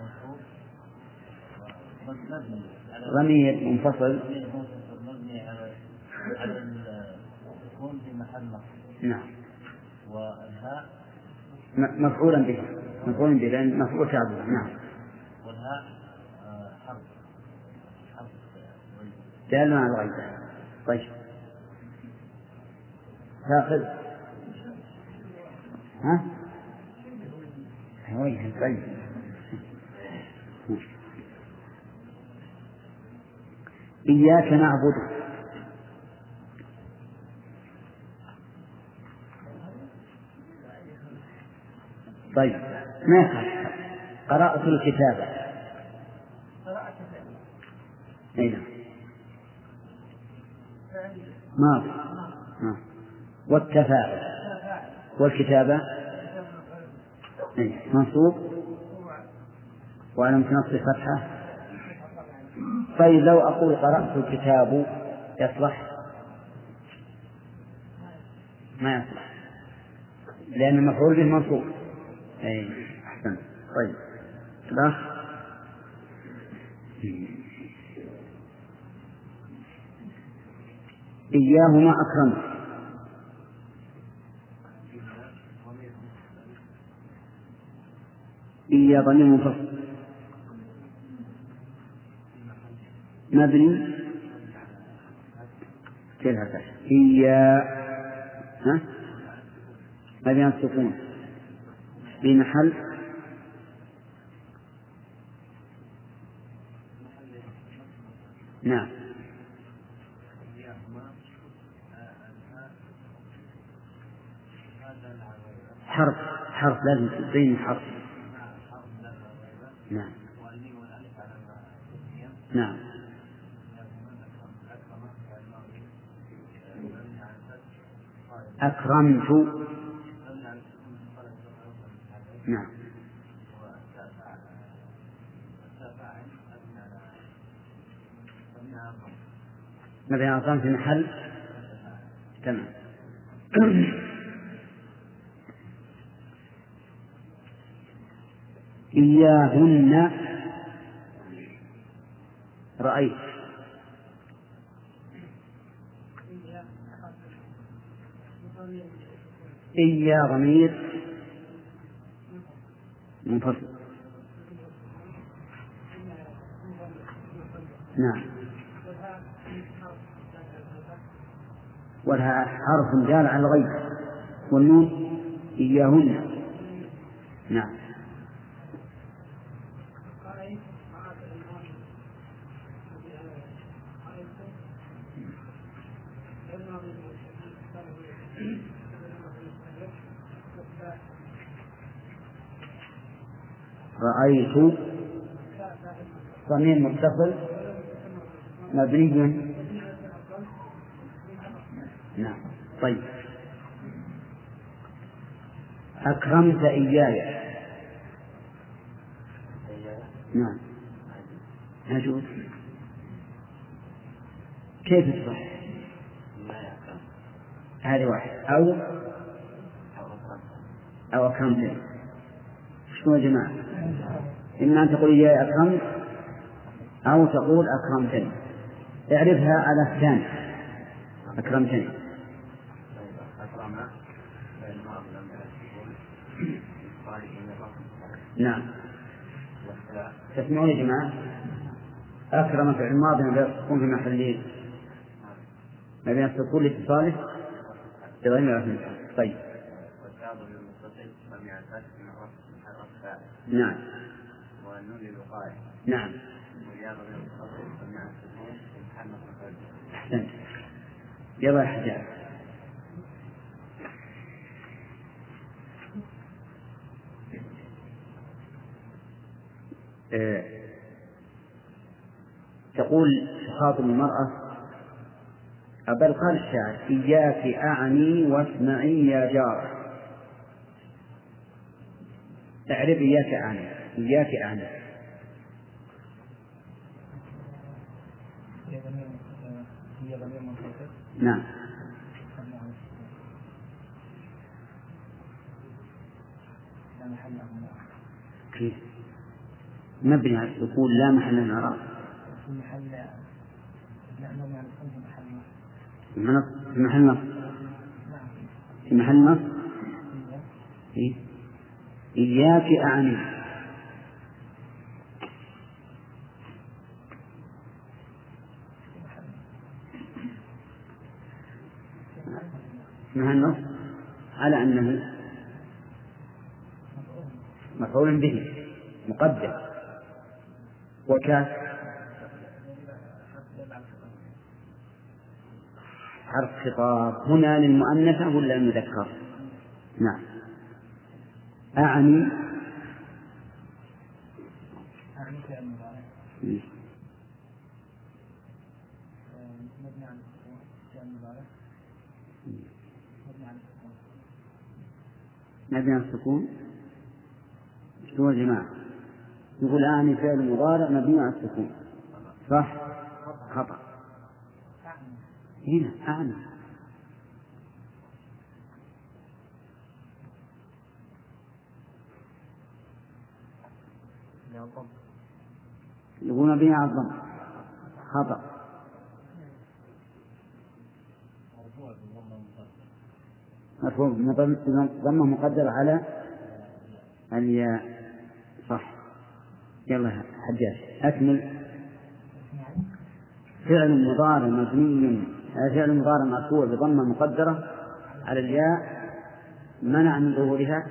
ضمير منفصل. مبني على على السكون في محل نصب. نعم. والهاء مفعولا به. مفعولا به لأن مفعول تعبد. نعم. والهاء حرف حرف دال على الغيبة. طيب تأخذ ها وجه طيب. إياك نعبد. طيب ما يخالف. قرأت الكتابة. أين ما ما والتفاعل والكتابة منصوب وعلى نصب فتحة. طيب لو أقول قرأت الكتاب يصلح؟ ما يصلح لأن المفعول به منصوب. أي أحسن. طيب الأخ إياهما أكرمت. إيا ضمير منفصل مبني كيف هذا إيا ها مبني على السكون في محل نعم حرف حرف لازم بين حرف. نعم. نعم. أكرمت. نعم. مبني على الضم في محل تمام. إياهن رأيت. إيا ضمير منفصل. نعم. والها حرف دال على الغيب والنون إياهن. نعم. رأيت ضمير متصل مبني. نعم. طيب أكرمت إياي. نعم يجوز. كيف تصح؟ هذه واحد أو أو أكرمتني. شو يا جماعة؟ إما أن تقول إياي أكرمت أو تقول أكرمتني. اعرفها على الثاني أكرمتني. نعم. تسمعون يا جماعة؟ أكرم فعل الماضي لا تكون في محل ما بين السكون لاتصاله بضمير رفع متحرك. طيب نعم والنون للوقاية. نعم والياء ضمير متصل مع السكون في محل نصب. أحسنت. يلا يا حجاج. أه تقول تخاطب المرأة بل قال الشاعر إياك أعني واسمعي يا جارة. اعرف إياك أعني. إياك أعني نعم كيف مبني على السكون لا محل من الإعراب. في محل لا مبني على السكون في محل نصب. في محل نصب. في محل نصب. إيه؟ إياك أعني. محل نصب على أنه مفعول به مقدم. وكاف حرف خطاب هنا للمؤنثة ولا للمذكر؟ نعم. أعني أعني فعل مضارع مبني على السكون. فعل مضارع مبني على السكون. مبني على السكون. شو يا جماعة؟ يقول أعني فعل مضارع مبني على السكون صح؟ خطأ. هنا أعني يقول مبني على الضم. خطأ. مرفوع ضمة مقدر على الياء صح. يلا حجاج أكمل. فعل مضارع مبني فعل مضارع مرفوع بضمة مقدرة على الياء منع من ظهورها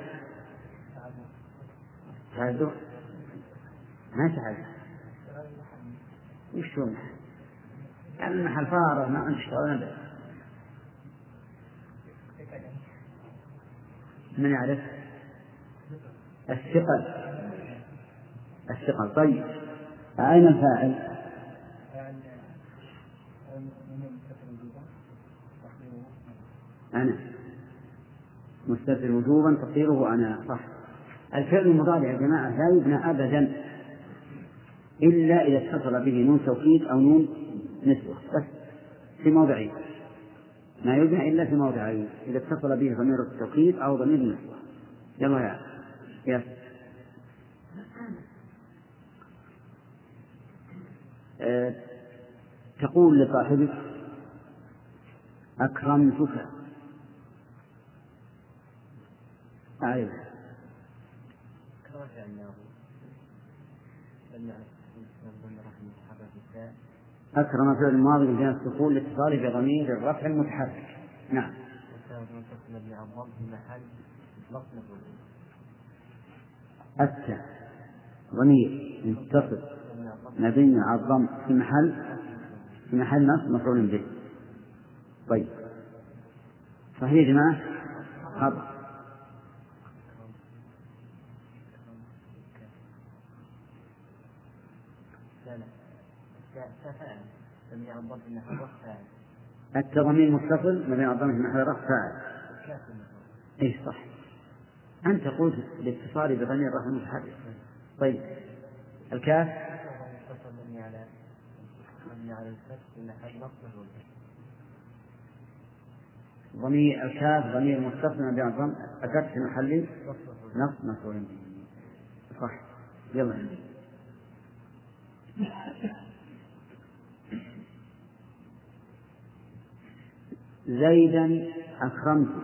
تعذر. ما تعذر وش هو يعني المحل فارغ ما أنت تشتغلون به. من يعرف الثقل؟ الثقل. طيب أين الفاعل؟ أنا مستتر وجوبا تقديره أنا صح. الفعل المضارع يا جماعة لا يبنى أبدا إلا إذا اتصل به نون توكيد أو نون نسوة بس في موضعين. ما يبنى إلا في موضعين إذا اتصل به ضمير التوكيد أو ضمير النسوة. يلا يا يس. أه تقول لصاحبك أكرمتك. أعرف أكرم فعل الماضي من جهة السكون لاتصاله بضمير الرفع المتحرك. نعم. أتى ضمير متصل مبني على الضم في محل في محل نصب مفعول به. طيب صحيح يا جماعة؟ خطأ. التضمين متصل ما بين الضم في محل رفع فاعل. اي صح. أنت قلت باتصال بضمير الرفع المتحرك. طيب الكاف ضمير الكاف ضمير متصل ما بين الضم أكدت في محل نصب مفعول به صح. يلا زيدا أكرمت.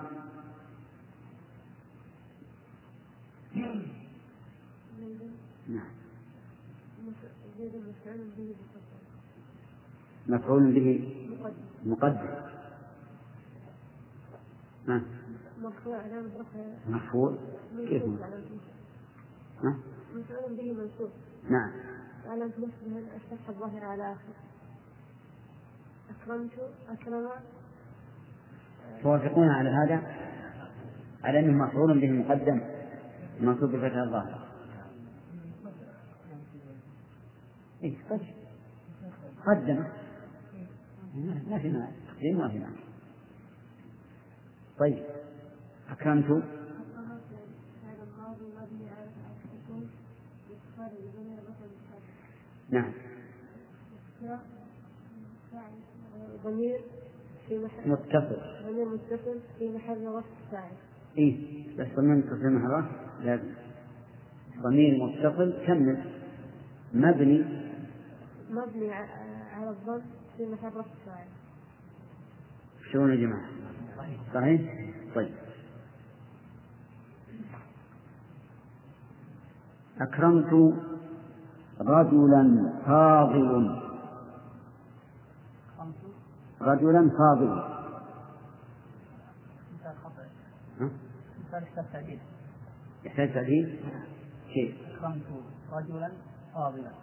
نعم. مفعول به مقدم. ها؟ مرفوع علامة رفعه مرفوع كيف؟ منصوب علامة ها؟ مفعول به منصوب نعم. علامة نصبه الفتحة الظاهرة على آخر. أكرمت أكرم توافقون على هذا، على أنه مفعول به مقدم منصوب بالفتحة الظاهرة. إيه طيب قدم ما في معنى زين ما في معنى. طيب أكرمت نعم ضمير في محل متصل. ضمير متصل في محل رفع فاعل. إيه بس ضمير متصل في محل رفع لازم ضمير متصل كمل مبني مبني على الضم في محل رفع فاعل. شلون يا جماعة؟ صحيح؟ طيب أكرمت رجلا فاضل. رجلا فاضل مثال يحتاج تعديل. يحتاج تعديل كيف؟ أكرمت رجلا فاضلا.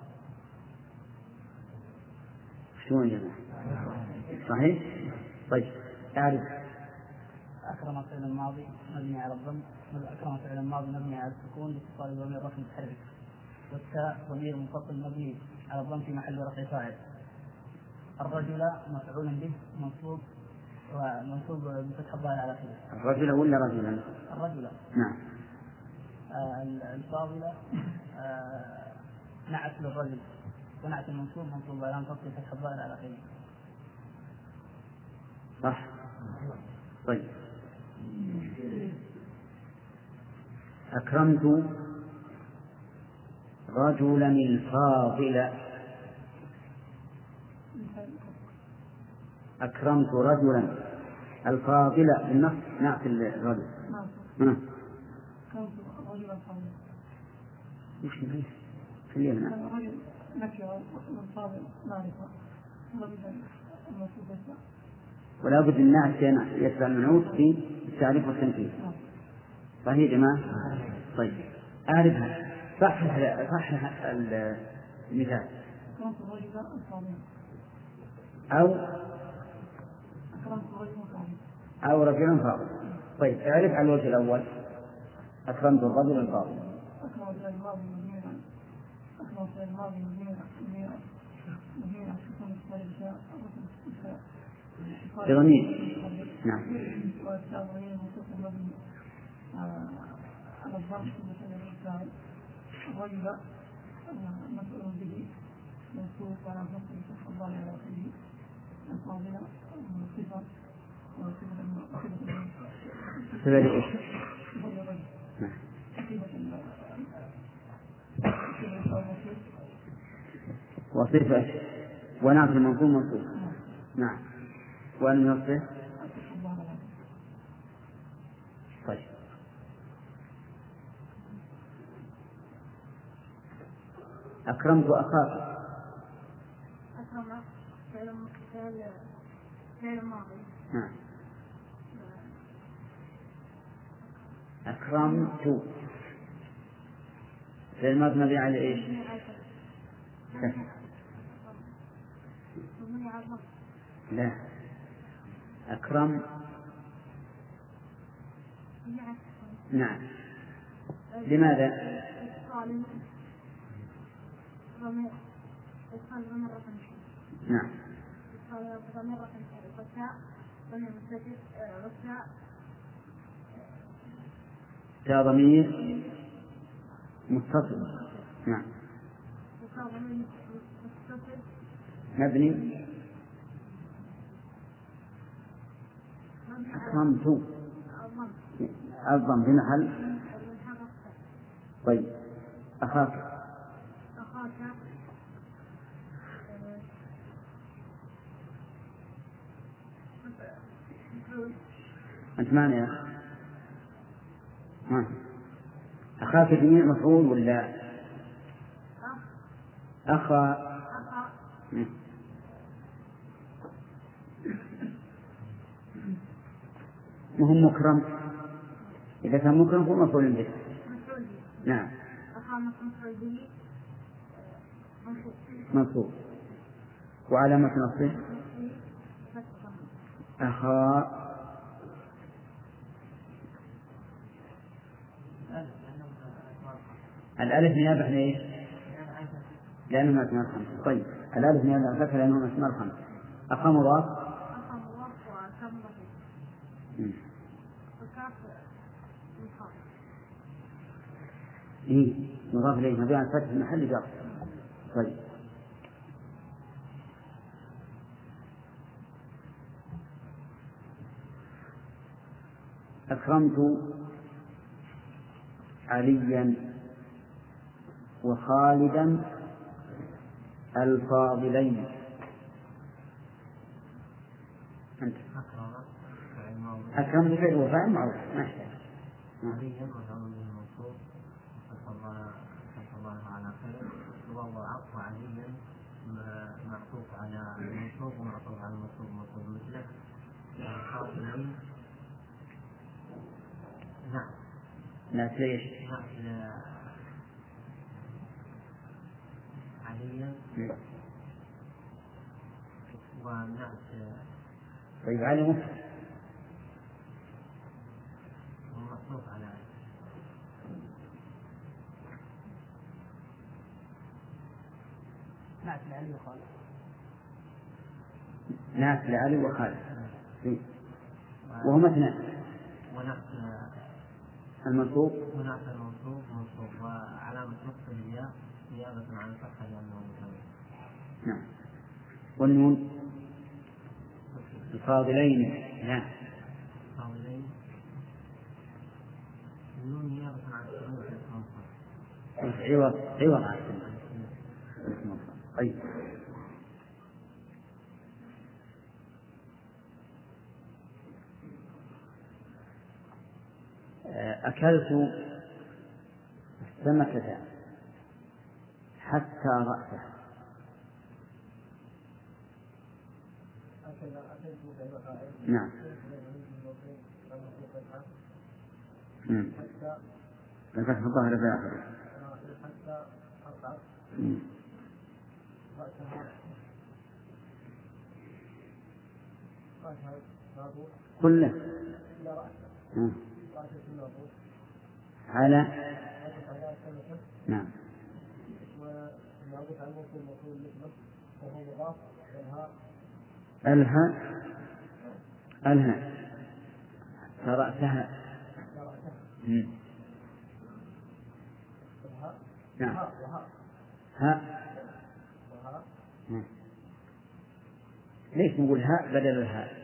شلون يا جماعة؟ صحيح؟ طيب أعرف. أكرم فعل الماضي مبني على الضم. أكرم فعل الماضي مبني على السكون لاتصال ضمير رفع متحرك. والتاء ضمير منفصل مبني على الضم في محل رفع فاعل. الرجل مفعول به منصوب ومنصوب بفتح الظاهر على آخره. الرجل ولا رجلا؟ الرجل. نعم. آه الفاضلة آه نعت للرجل ونعت المنصوب منصوب على فصل فتح الظاهر على آخره. صح. طيب أكرمت رجلا الفاضل. أكرمت رجلا الفاضل بالنص نعت الرجل. نعم. أكرمت رجلا فاضلا. وش نعيش؟ خلينا. الرجل نكرة والفاضل معرفة. رجلا المنصوب يتبع. ولا بد النعت يتبع المنعوت في التعريف والتنفيذ. صحيح يا جماعة؟ طيب أعرفها. صحح صحح المثال. أكرمت رجلا فاضلا. أو أكرمت رجلا فاضلا. أو رجلا فاضل. طيب اعرف على الوجه الأول. أكرمت الرجل الفاضل. أكرم فعل الماضي مبني على أكرم فعل الماضي مبني على مبني على السكون الثالث بضمير. نعم. والتاء ضمير متصل مبني على الضم في محل الفاعل. الرجل مفعول به منصوب على فصل فتح الضاد على آخره. الفاضلة صفة صفة لإيش؟ وصفة ونعت المنصوب منصوب. نعم. وأن يصف. طيب أكرمت أخاك. أكرم فعل فعل فعل ماضي. نعم. أكرمت فعل ماضي مبني على إيش؟ لا. أكرم. نعم. لماذا؟ نعم. تاء ضمير متصل. نعم. مبني. أكرمت الضم في محل. طيب أخاك. أخاك أنت معنا يا أخي؟ ها أخاك جميع مفعول ولا أخا؟ وهم مكرم، إذا كان مكرم هو مفعول به. نعم. منصوب. وعلامة نصبه أخا. الألف نيابة عن إيش؟ لأنه من أسماء الخمسة. طيب الألف نيابة عن الفتحة لأنه من أسماء الخمسة. أخا مضاف. أخا مضاف وكم ضمير. وكاف مضاف. إيه مضاف إليه مبني على الفتح في محل جر. طيب أكرمت عليا وخالدا الفاضلين. أنت أكرمت فعل وفاعل معروف ما يحتاج. عليا وجعل به المنصوب صلى الله على خير وهو عطف عليا معطوف على المنصوب ومعطوف على المنصوب منصوب مثله الفاضلين. نعم. لا ليش؟ نعم عليا ونعت. طيب علي مفرد ومعطوف على نعت لعلي وخالد. نعت لعلي وخالد وهما اثنان. ونعت المنصوب ونعت المنصوب منصوب وعلامة نصب الياء نيابة عن الفتحة لأنه مثنى. نعم. والنون الفاضلين. نعم. الفاضلين النون نيابة عن السكون في المنصوب. عوض عوض عن السكون. طيب أكلت السمكة حتى رأسها. نعم. الفتح الظاهر في آخره. كله على. نعم. ألها ألها قرأتها. نعم. ها. ليش نقول هاء بدل الهاء؟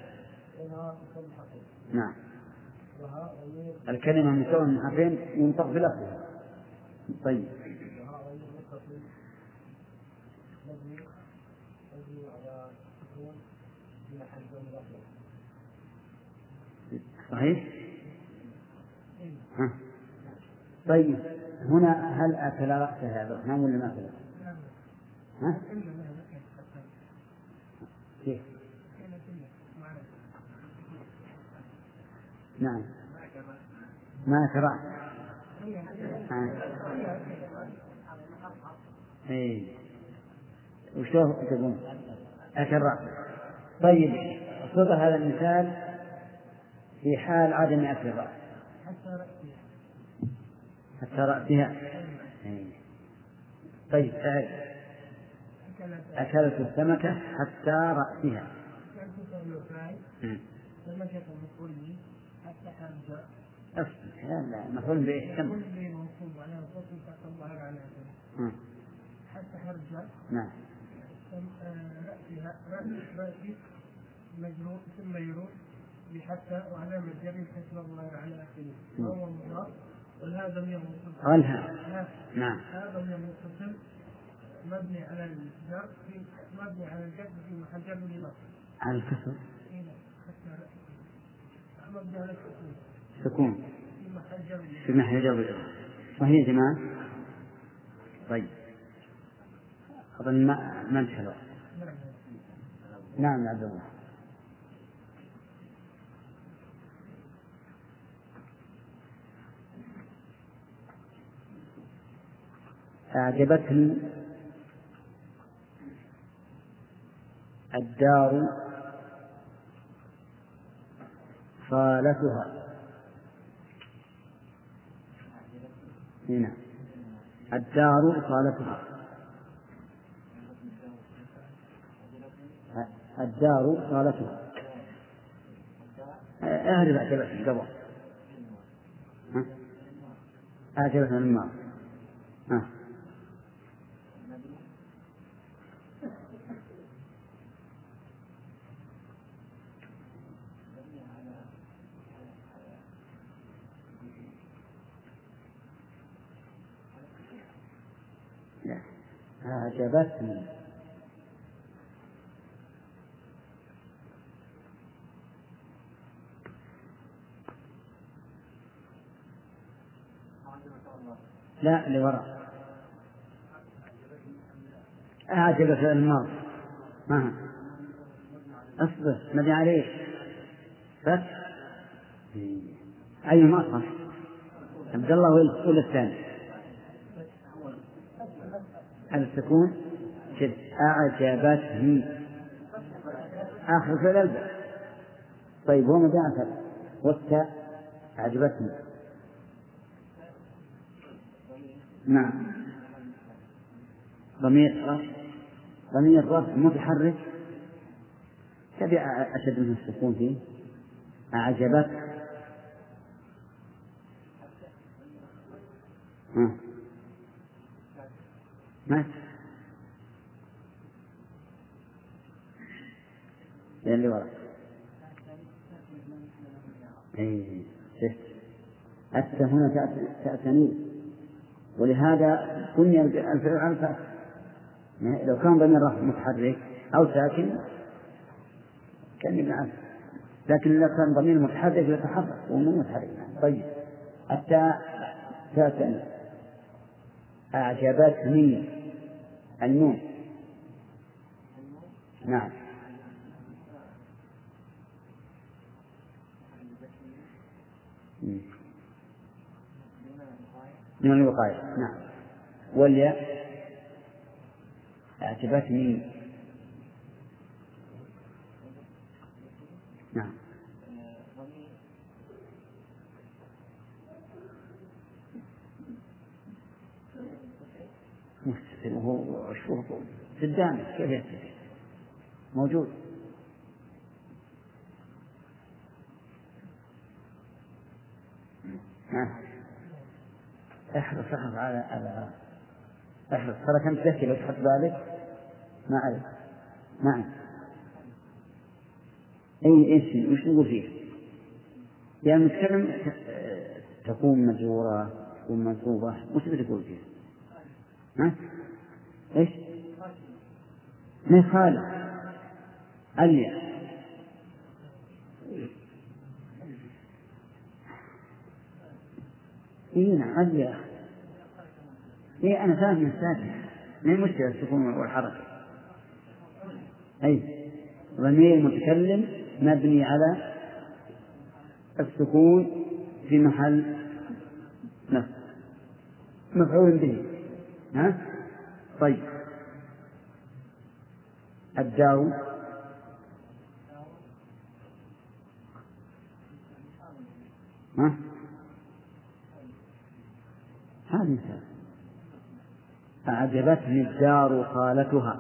نعم. الكلمة مكونة من حرفين ينطق بلفظها. طيب صحيح. ها. طيب هنا هل أكل رأسه هذا الرحمن ولا ما أكل؟ ها؟ كيف؟ نعم ما أكل رأسه. اي وشوف تقول أكل رأسه. طيب صدق هذا المثال في حال عدم أكل الرأس حتى رأسها. طيب أكلت السمكة حتى رأسها. لا لا مفعول به كم. حتى حرجة. نعم. رأسها رأسي مجرور ثم يرود بحتى وعلامة جر كسر الله على آخره وهو مضاف وهذا ضمير متصل. قالها. نعم. هذا ضمير متصل مبني على الجر في مبني على الجر في محل جر بالإضافة. على الكسر. مبني على السكون. سكون. في محل جر. في محل جر بالإضافة. صحيح يا جماعة. طيب أظن ما ما انتهى. نعم يا عبد الله. أعجبتني الدار صالتها. هنا الدار صالتها. الدار صالتها. أعرف أعجبتني قبل. أعجبتني الماء. ها. أعجبتني لا لوراء. أعجبت الماضي. ما أصبر مبني عليه فتح. أي ما صح عبد الله ولا الثاني السكون شد. أعجبتني آخر في الألبة. طيب هو مدافع والتاء أعجبتني. نعم ضمير رفع. ضمير رفع متحرك تبع أشد من السكون فيه. أعجبت ها مات اللي وراء. اي حتى هنا تأتني ولهذا بني الفعل على الفتح. لو كان ضمير رفع متحرك أو ساكن كان يبنى، لكن لو كان ضمير متحرك يتحرك ومو متحرك. طيب التاء تأتني. أعجبتني النون. نعم من الوقاية. نعم والياء أعجبتني. نعم مستفل وهو شوف سدان كيف يستفل موجود. احرص احرص على على احرص ترى كم تذكر لو تحط بالك ما أعرف. نعم اي ايش وش نقول فيه؟ يعني نتكلم تكون مجرورة تكون منصوبة وش بتقول فيه؟ ها ايش؟ ما خالف اليا. إيه نعم اليا. إيه أنا فاهم الساكن ما هي مشكلة السكون والحركة. أي ضمير متكلم مبني على السكون في محل نصب مفعول به. ها طيب الدار ها هذا مثال. أعجبتني الدار خالتها.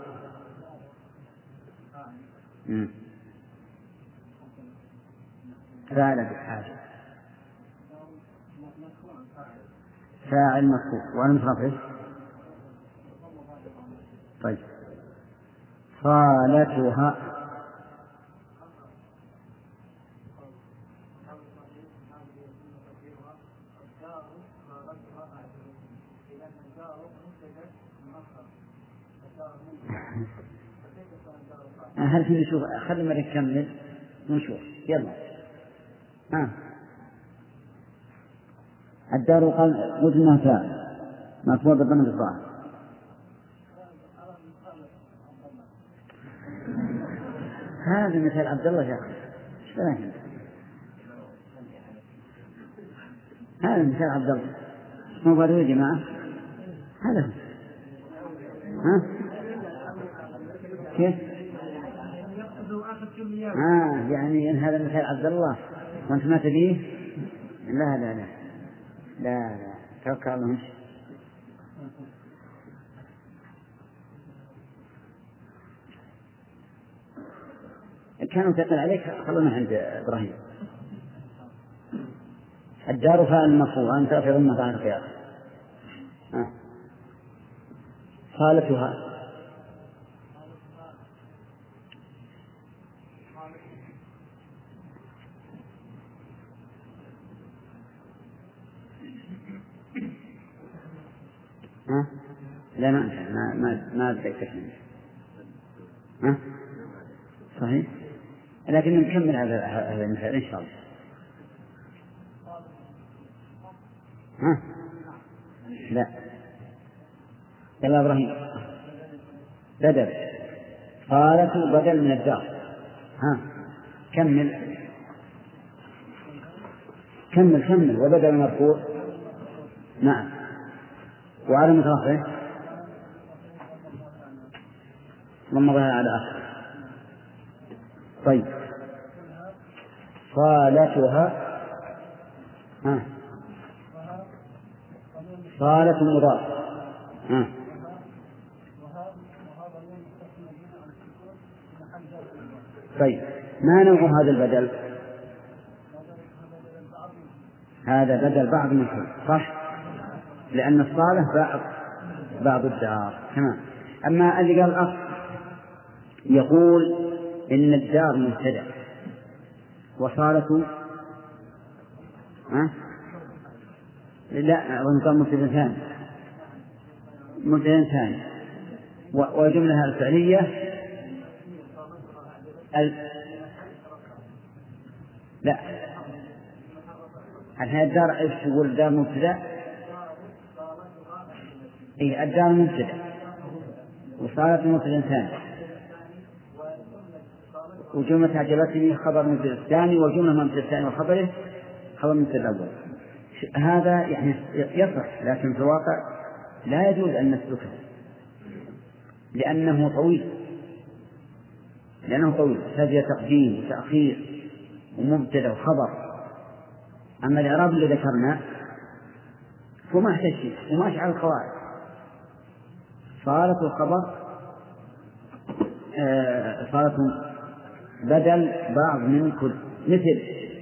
فاعل بالحاجة فاعل مرفوع وأنا مترفع. طيب خالتها هل في نشوف خلي ما نكمل نشوف يلا. ها الدار قال قلنا فاعل مرفوع بالضم الظاهر. هذا مثال عبد الله يا أخي ايش فاهم؟ هذا مثال عبد الله مو بارو يا جماعة. هذا ها؟ كيف؟ آه يعني إن هذا مثال عبد الله وأنت ما تبيه؟ لا لا لا لا لا توكل على الله. كانوا تقل عليك خلونا عند إبراهيم. الدار فاء المفعول أنت في ضمن عن القياس. آه. خالتها ها؟ لا ما ما ما ما أتذكر. ها؟ صحيح. لكن نكمل هذا هذا المثال إن شاء الله. ها؟ لا. يلا إبراهيم. بدل. قالت بدل من الدار. ها؟ كمل. كمل كمل وبدل مرفوع. نعم. وعلى مترفع ضمها على آخر. طيب صالتها ها صالة مضاف ها طيب ما نوع هذا البدل؟ هذا بدل بعض من كل صح؟ لأن الصالة بعض بعض الدار تمام. أما اللي قال الأصل يقول إن الدار مبتدأ وصالة ها لا ونظام مبتدأ ثاني مبتدأ ثاني وجملها الفعلية ال... لا الحين الدار ايش تقول؟ الدار مبتدأ اي الدار مبتدأ وصالة مبتدأ ثاني وجملة عجبتني خبر مبتدأ الثاني وجملة مبتدأ الثاني وخبره خبر مبتدأ الأول. هذا يعني يصح لكن في الواقع لا يجوز أن نسلكه لأنه طويل لأنه طويل هذا تقديم وتأخير ومبتدأ وخبر. أما الإعراب اللي ذكرنا فما احتاج شيء وما أشعر القواعد. صارت الخبر آه صارت بدل بعض من كل مثل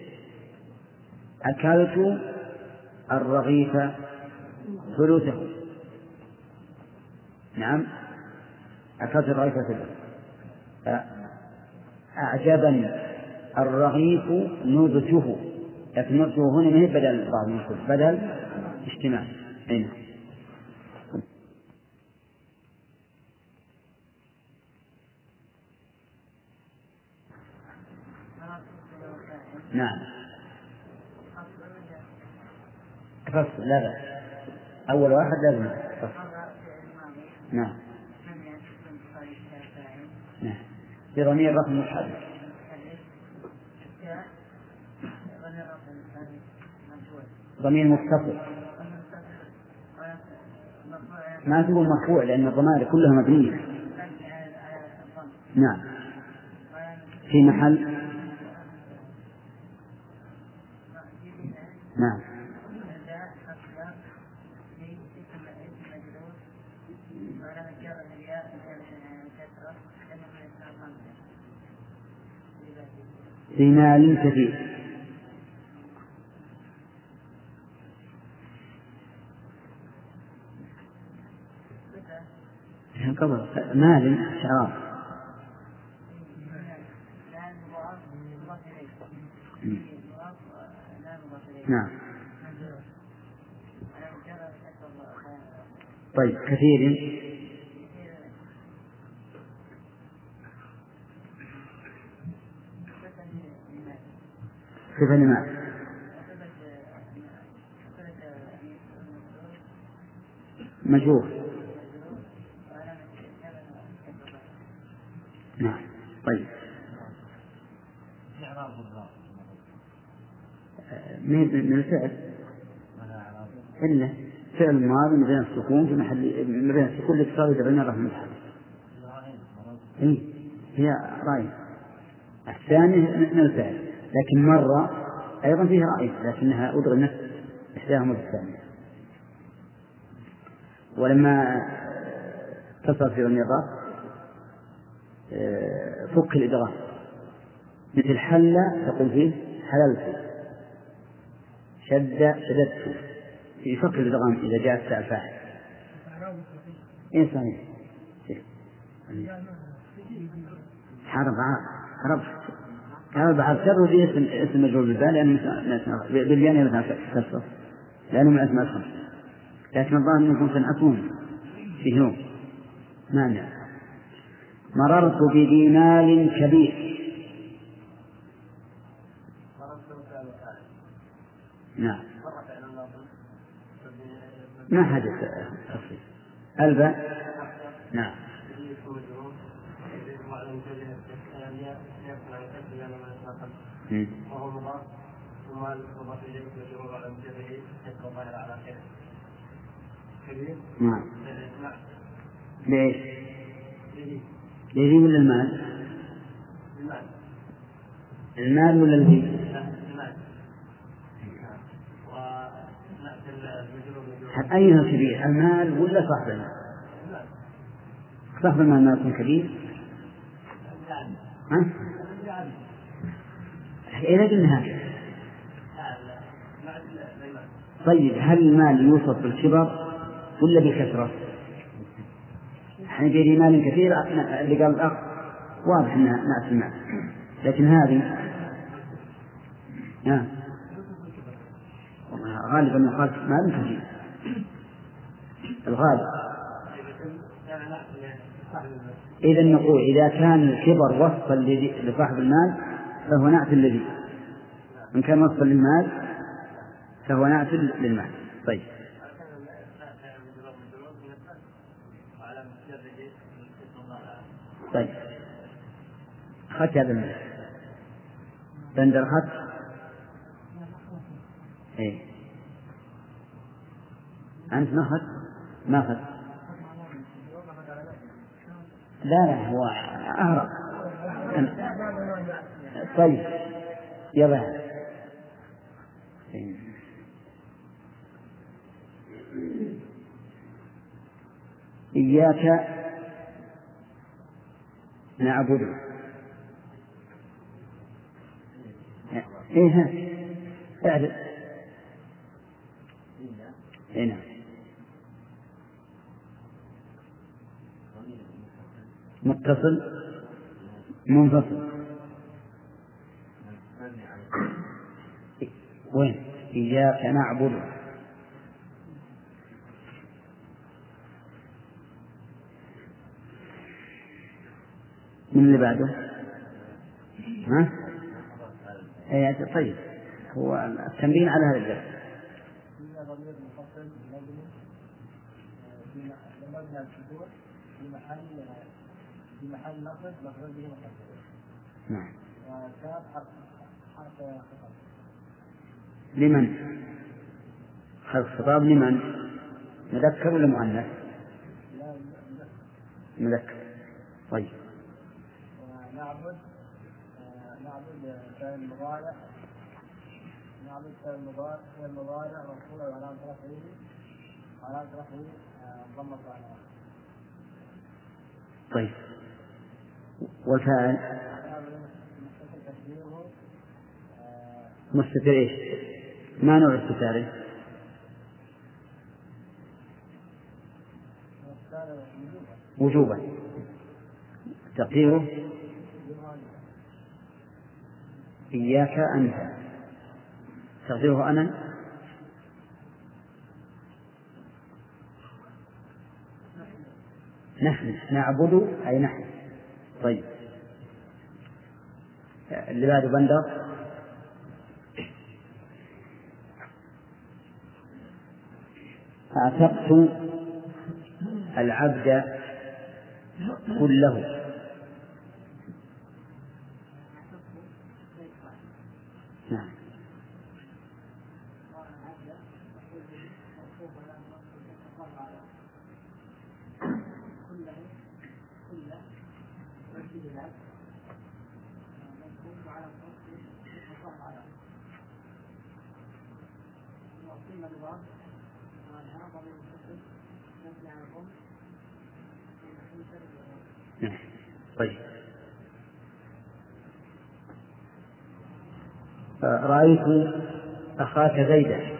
أكلت الرغيف ثلثه. نعم أكلت الرغيف ثلثه. أعجبني الرغيف نبته لكن نبته هنا ما هي بدل بعض من كل بدل اجتماع. هنا نعم فصل لا لا أول واحد لازم فصل. نعم نعم بضمير رقم متحرك. ضمير متصل ما تقول مرفوع لأن الضمائر كلها مبنية. نعم في محل نعم في مال كثير. قبل مال شراب نعم. طيب كثير صفة لمال مجهول. نعم طيب من من الفعل إلا فعل ماضي من بين السكون في محل من بين السكون الاتصال إذا بين الرفع والنصب. إيه هي رأي. الثاني من الفعل، لكن مرة أيضا فيها رأي لكنها أدغمت إحداهما بالثانية. ولما اتصل في النظام فك الإدغام مثل حل تقول فيه حللت، شد شددت، في فك الإدغام إذا جاء التاء فاعل. إيه صحيح. حرب حرب حرب عبد فيه اسم اسم مجرور بالباء لأنه بالياء مثلا كسر لأنه من أسماء الخمس، لكن الظاهر أنه يكون سنعتون فيه نوم مانع. مررت بذي مال كبير. نعم ما حدث تفصيل الباء. نعم وهو مضاف ثم المضاف إليه مجرور على مجرده حتى ظاهر على آخره. كبير. نعم. ليش؟ لذي ولا المال؟ المال. المال ولا الذي؟ المال. أيها كبير، المال ولا صاحب المال؟ صاحب المال ما يكون كبير؟ ها؟ إلى النهاية. طيب هل المال يوصف بالكبر ولا بالكثرة؟ يعني بيدي مال كثير اللي قال الأخ واضح أنها نأس المال، لكن هذه نعم غالبا يقال مال كثير الغالب. إذا نقول إذا كان الكبر وصفا لصاحب المال فهو نعت الذي، إن كان وصفا للمال فهو نعت للمال. طيب طيب خط هذا المال بندر خط. إيه أنت ما خط ما خط لا لا هو أهرب. طيب يلا إياك نعبد. إيه ها اعرف هنا متصل منفصل وين؟ إياك نعبد. من اللي بعده؟ ها؟ أي طيب هو التنبيه على هذا الجزء. في محل في محل نصب مفعول به مقدر. نعم. وكان حرف حرف خطاب. لمن؟ حرف خطاب لمن؟ مذكر ولا مؤنث؟ لا مذكر. طيب. ونعبد نعبد فعل المضارع نعبد فعل المضارع فعل المضارع مرفوع وعلامة رفعه وعلامة رفعه ضمة على. طيب والفاعل مستتر ايش؟ ما نوع استتاره؟ وجوبا. تقديره إياك أنت. تقديره أنا. نحن نعبد أي نحن. طيب اللي بعده بندر. أعتقت العبد كله. نعم طيب. رأيت أخاك زيدا.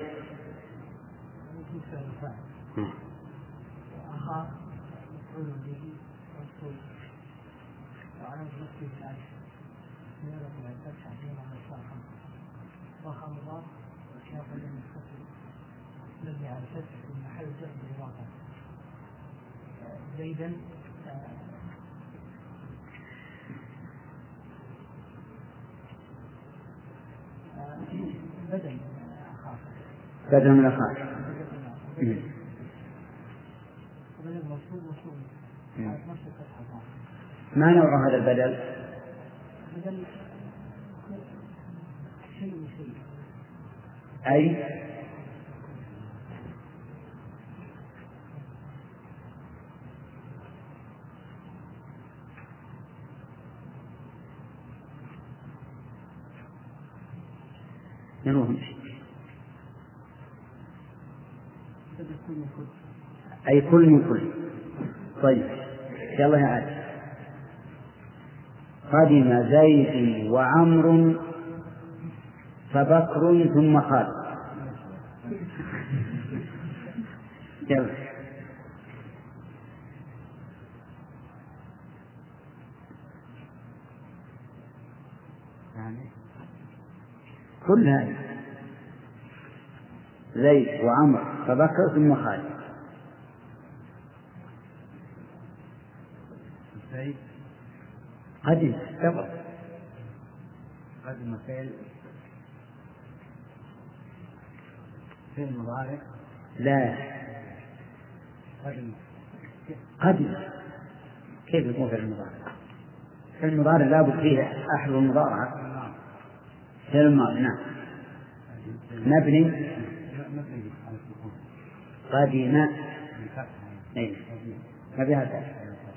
أخاك مفعول به منصوب وعلى نصبه الألف زيادة الفتحة بينها والصاحب وأخا مضاف وسياق المتصل الذي على الفتح في محل جر بالإضافة زيدا بدل أخاك بدل من أخاك بدل منصوب وصول على نفس الفتحة. ما نوع هذا البدل؟ بدل شيء شيء أي يروهم أي كل من كل. طيب يلا يا عاد. قدم زيد وعمر فبكر ثم خالد. يلا كل هذا زيد وعمر فبكر ثم خالد. زيد قدم قبل قدم فعل فعل مضارع. لا قدم قدم كيف يكون فعل المضارع؟ فعل المضارع لا بد فيه أحد المضارعة. فعل الماضي نعم مبني قدم أي ما بها ذلك.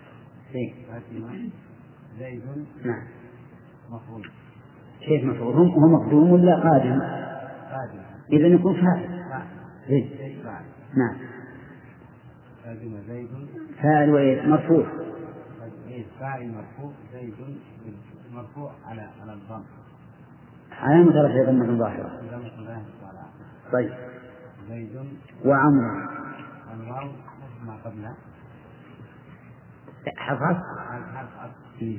زيد نعم مفعول. كيف مفعول؟ هو مقدوم ولا قادم؟ قادم. إذا يكون فاعل. زيد فاعل. نعم قادم زيد فاعل وإيه مرفوع. فاعل مرفوع. زيد مرفوع على على الضم على مترفع ضمة ظاهرة. طيب زيد وعمر الواو ما قبلها حرف عطف. حرف عطف.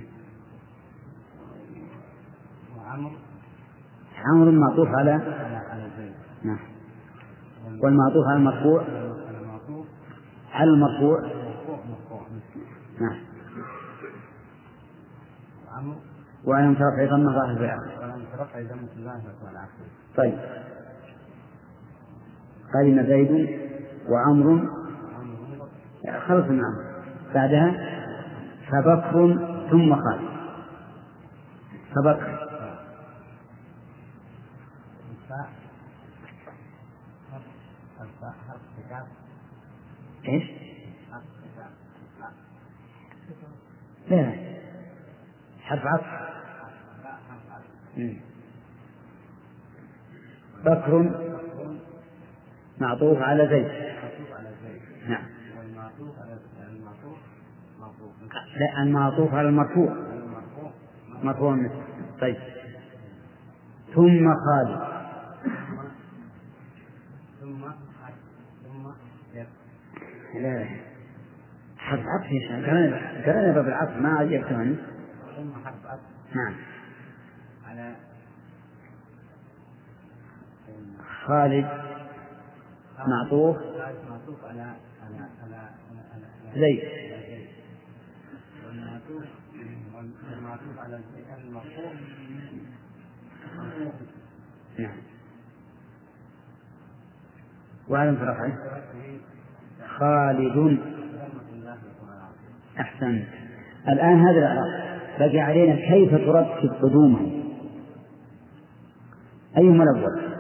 وعمر عمر معطوف على على زيد. نعم والمعطوف على المرفوع المعطوف على المرفوع مرفوع مرفوع. نعم وعمر وعلى مترفع ضمة ظاهرة في الآخر. وعلى مترفع ضمة ظاهرة في الآخر. طيب قدم زيد وعمر خلص من عمر بعدها فبكر ثم خالد. فبكر الفاء الفاء حرف كاف. ايش؟ حرف كاف. لا حرف عطف. لا حرف عطف. بكر معطوف على زيد. معطوف على زيد. نعم والمعطوف على المعطوف مرفوع. لا المعطوف على المرفوع المرفوع مرفوع مثل. طيب ثم خالد. ثم ثم لا لا حرف عطف يا شيخ. كان كان باب العطف ما عجبتني. ثم حرف عطف. نعم على خالد معطوف معطوف على على على على زيد. والمعطوف والمعطوف على المرفوع. نعم وعلم رفعه خالد. أحسن. الآن هذا الإعراب بقي علينا كيف ترتب قدومه. أيهما الأول؟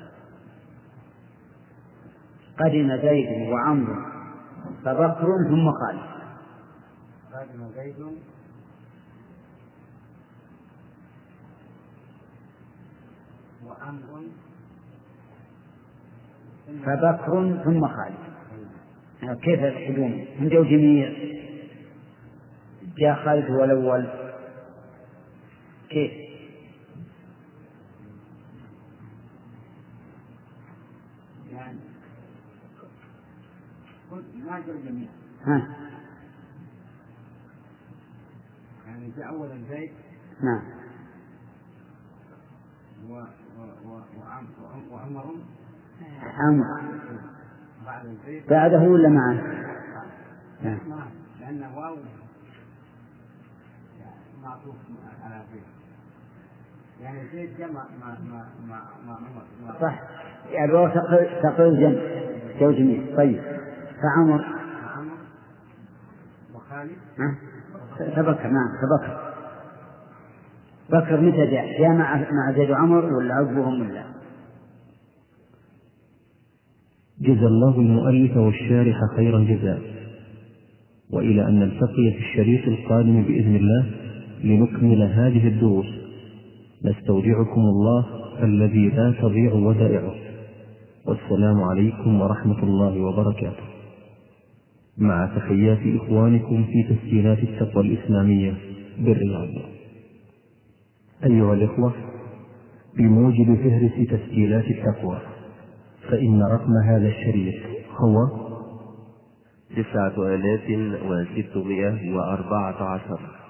قدم زيد وعمر فبكر ثم خالد. قدم زيد وعمر فبكر ثم خالد. كيف يلحدون؟ هم جو جميع جاء خالد هو الأول، كيف؟ يعني ما جاء الجميع. ها يعني جاء أولا زيد. نعم. و و و وعمر عمر بعد زيد بعده ولا معه؟ نعم. لأن واو معطوف على زيد، يعني زيد جمع مع مع مع مع عمر. صح، يعني الواو تقل جمع جو جميع. طيب فعمر عمر وخالد فبكر. نعم فبكر. بكر متى جاء؟ جاء مع مع زيد وعمر ولا عقبهم ولا؟ جزا الله المؤلف والشارح خير الجزاء، وإلى أن نلتقي في الشريط القادم بإذن الله لنكمل هذه الدروس، نستودعكم الله الذي لا تضيع ودائعه، والسلام عليكم ورحمة الله وبركاته، مع تحيات إخوانكم في تسجيلات التقوى الإسلامية بالرياض. أيها الإخوة، بموجب فهرس تسجيلات التقوى، فإن رقم هذا الشريط هو تسعة آلاف وستمائة وأربعة عشر.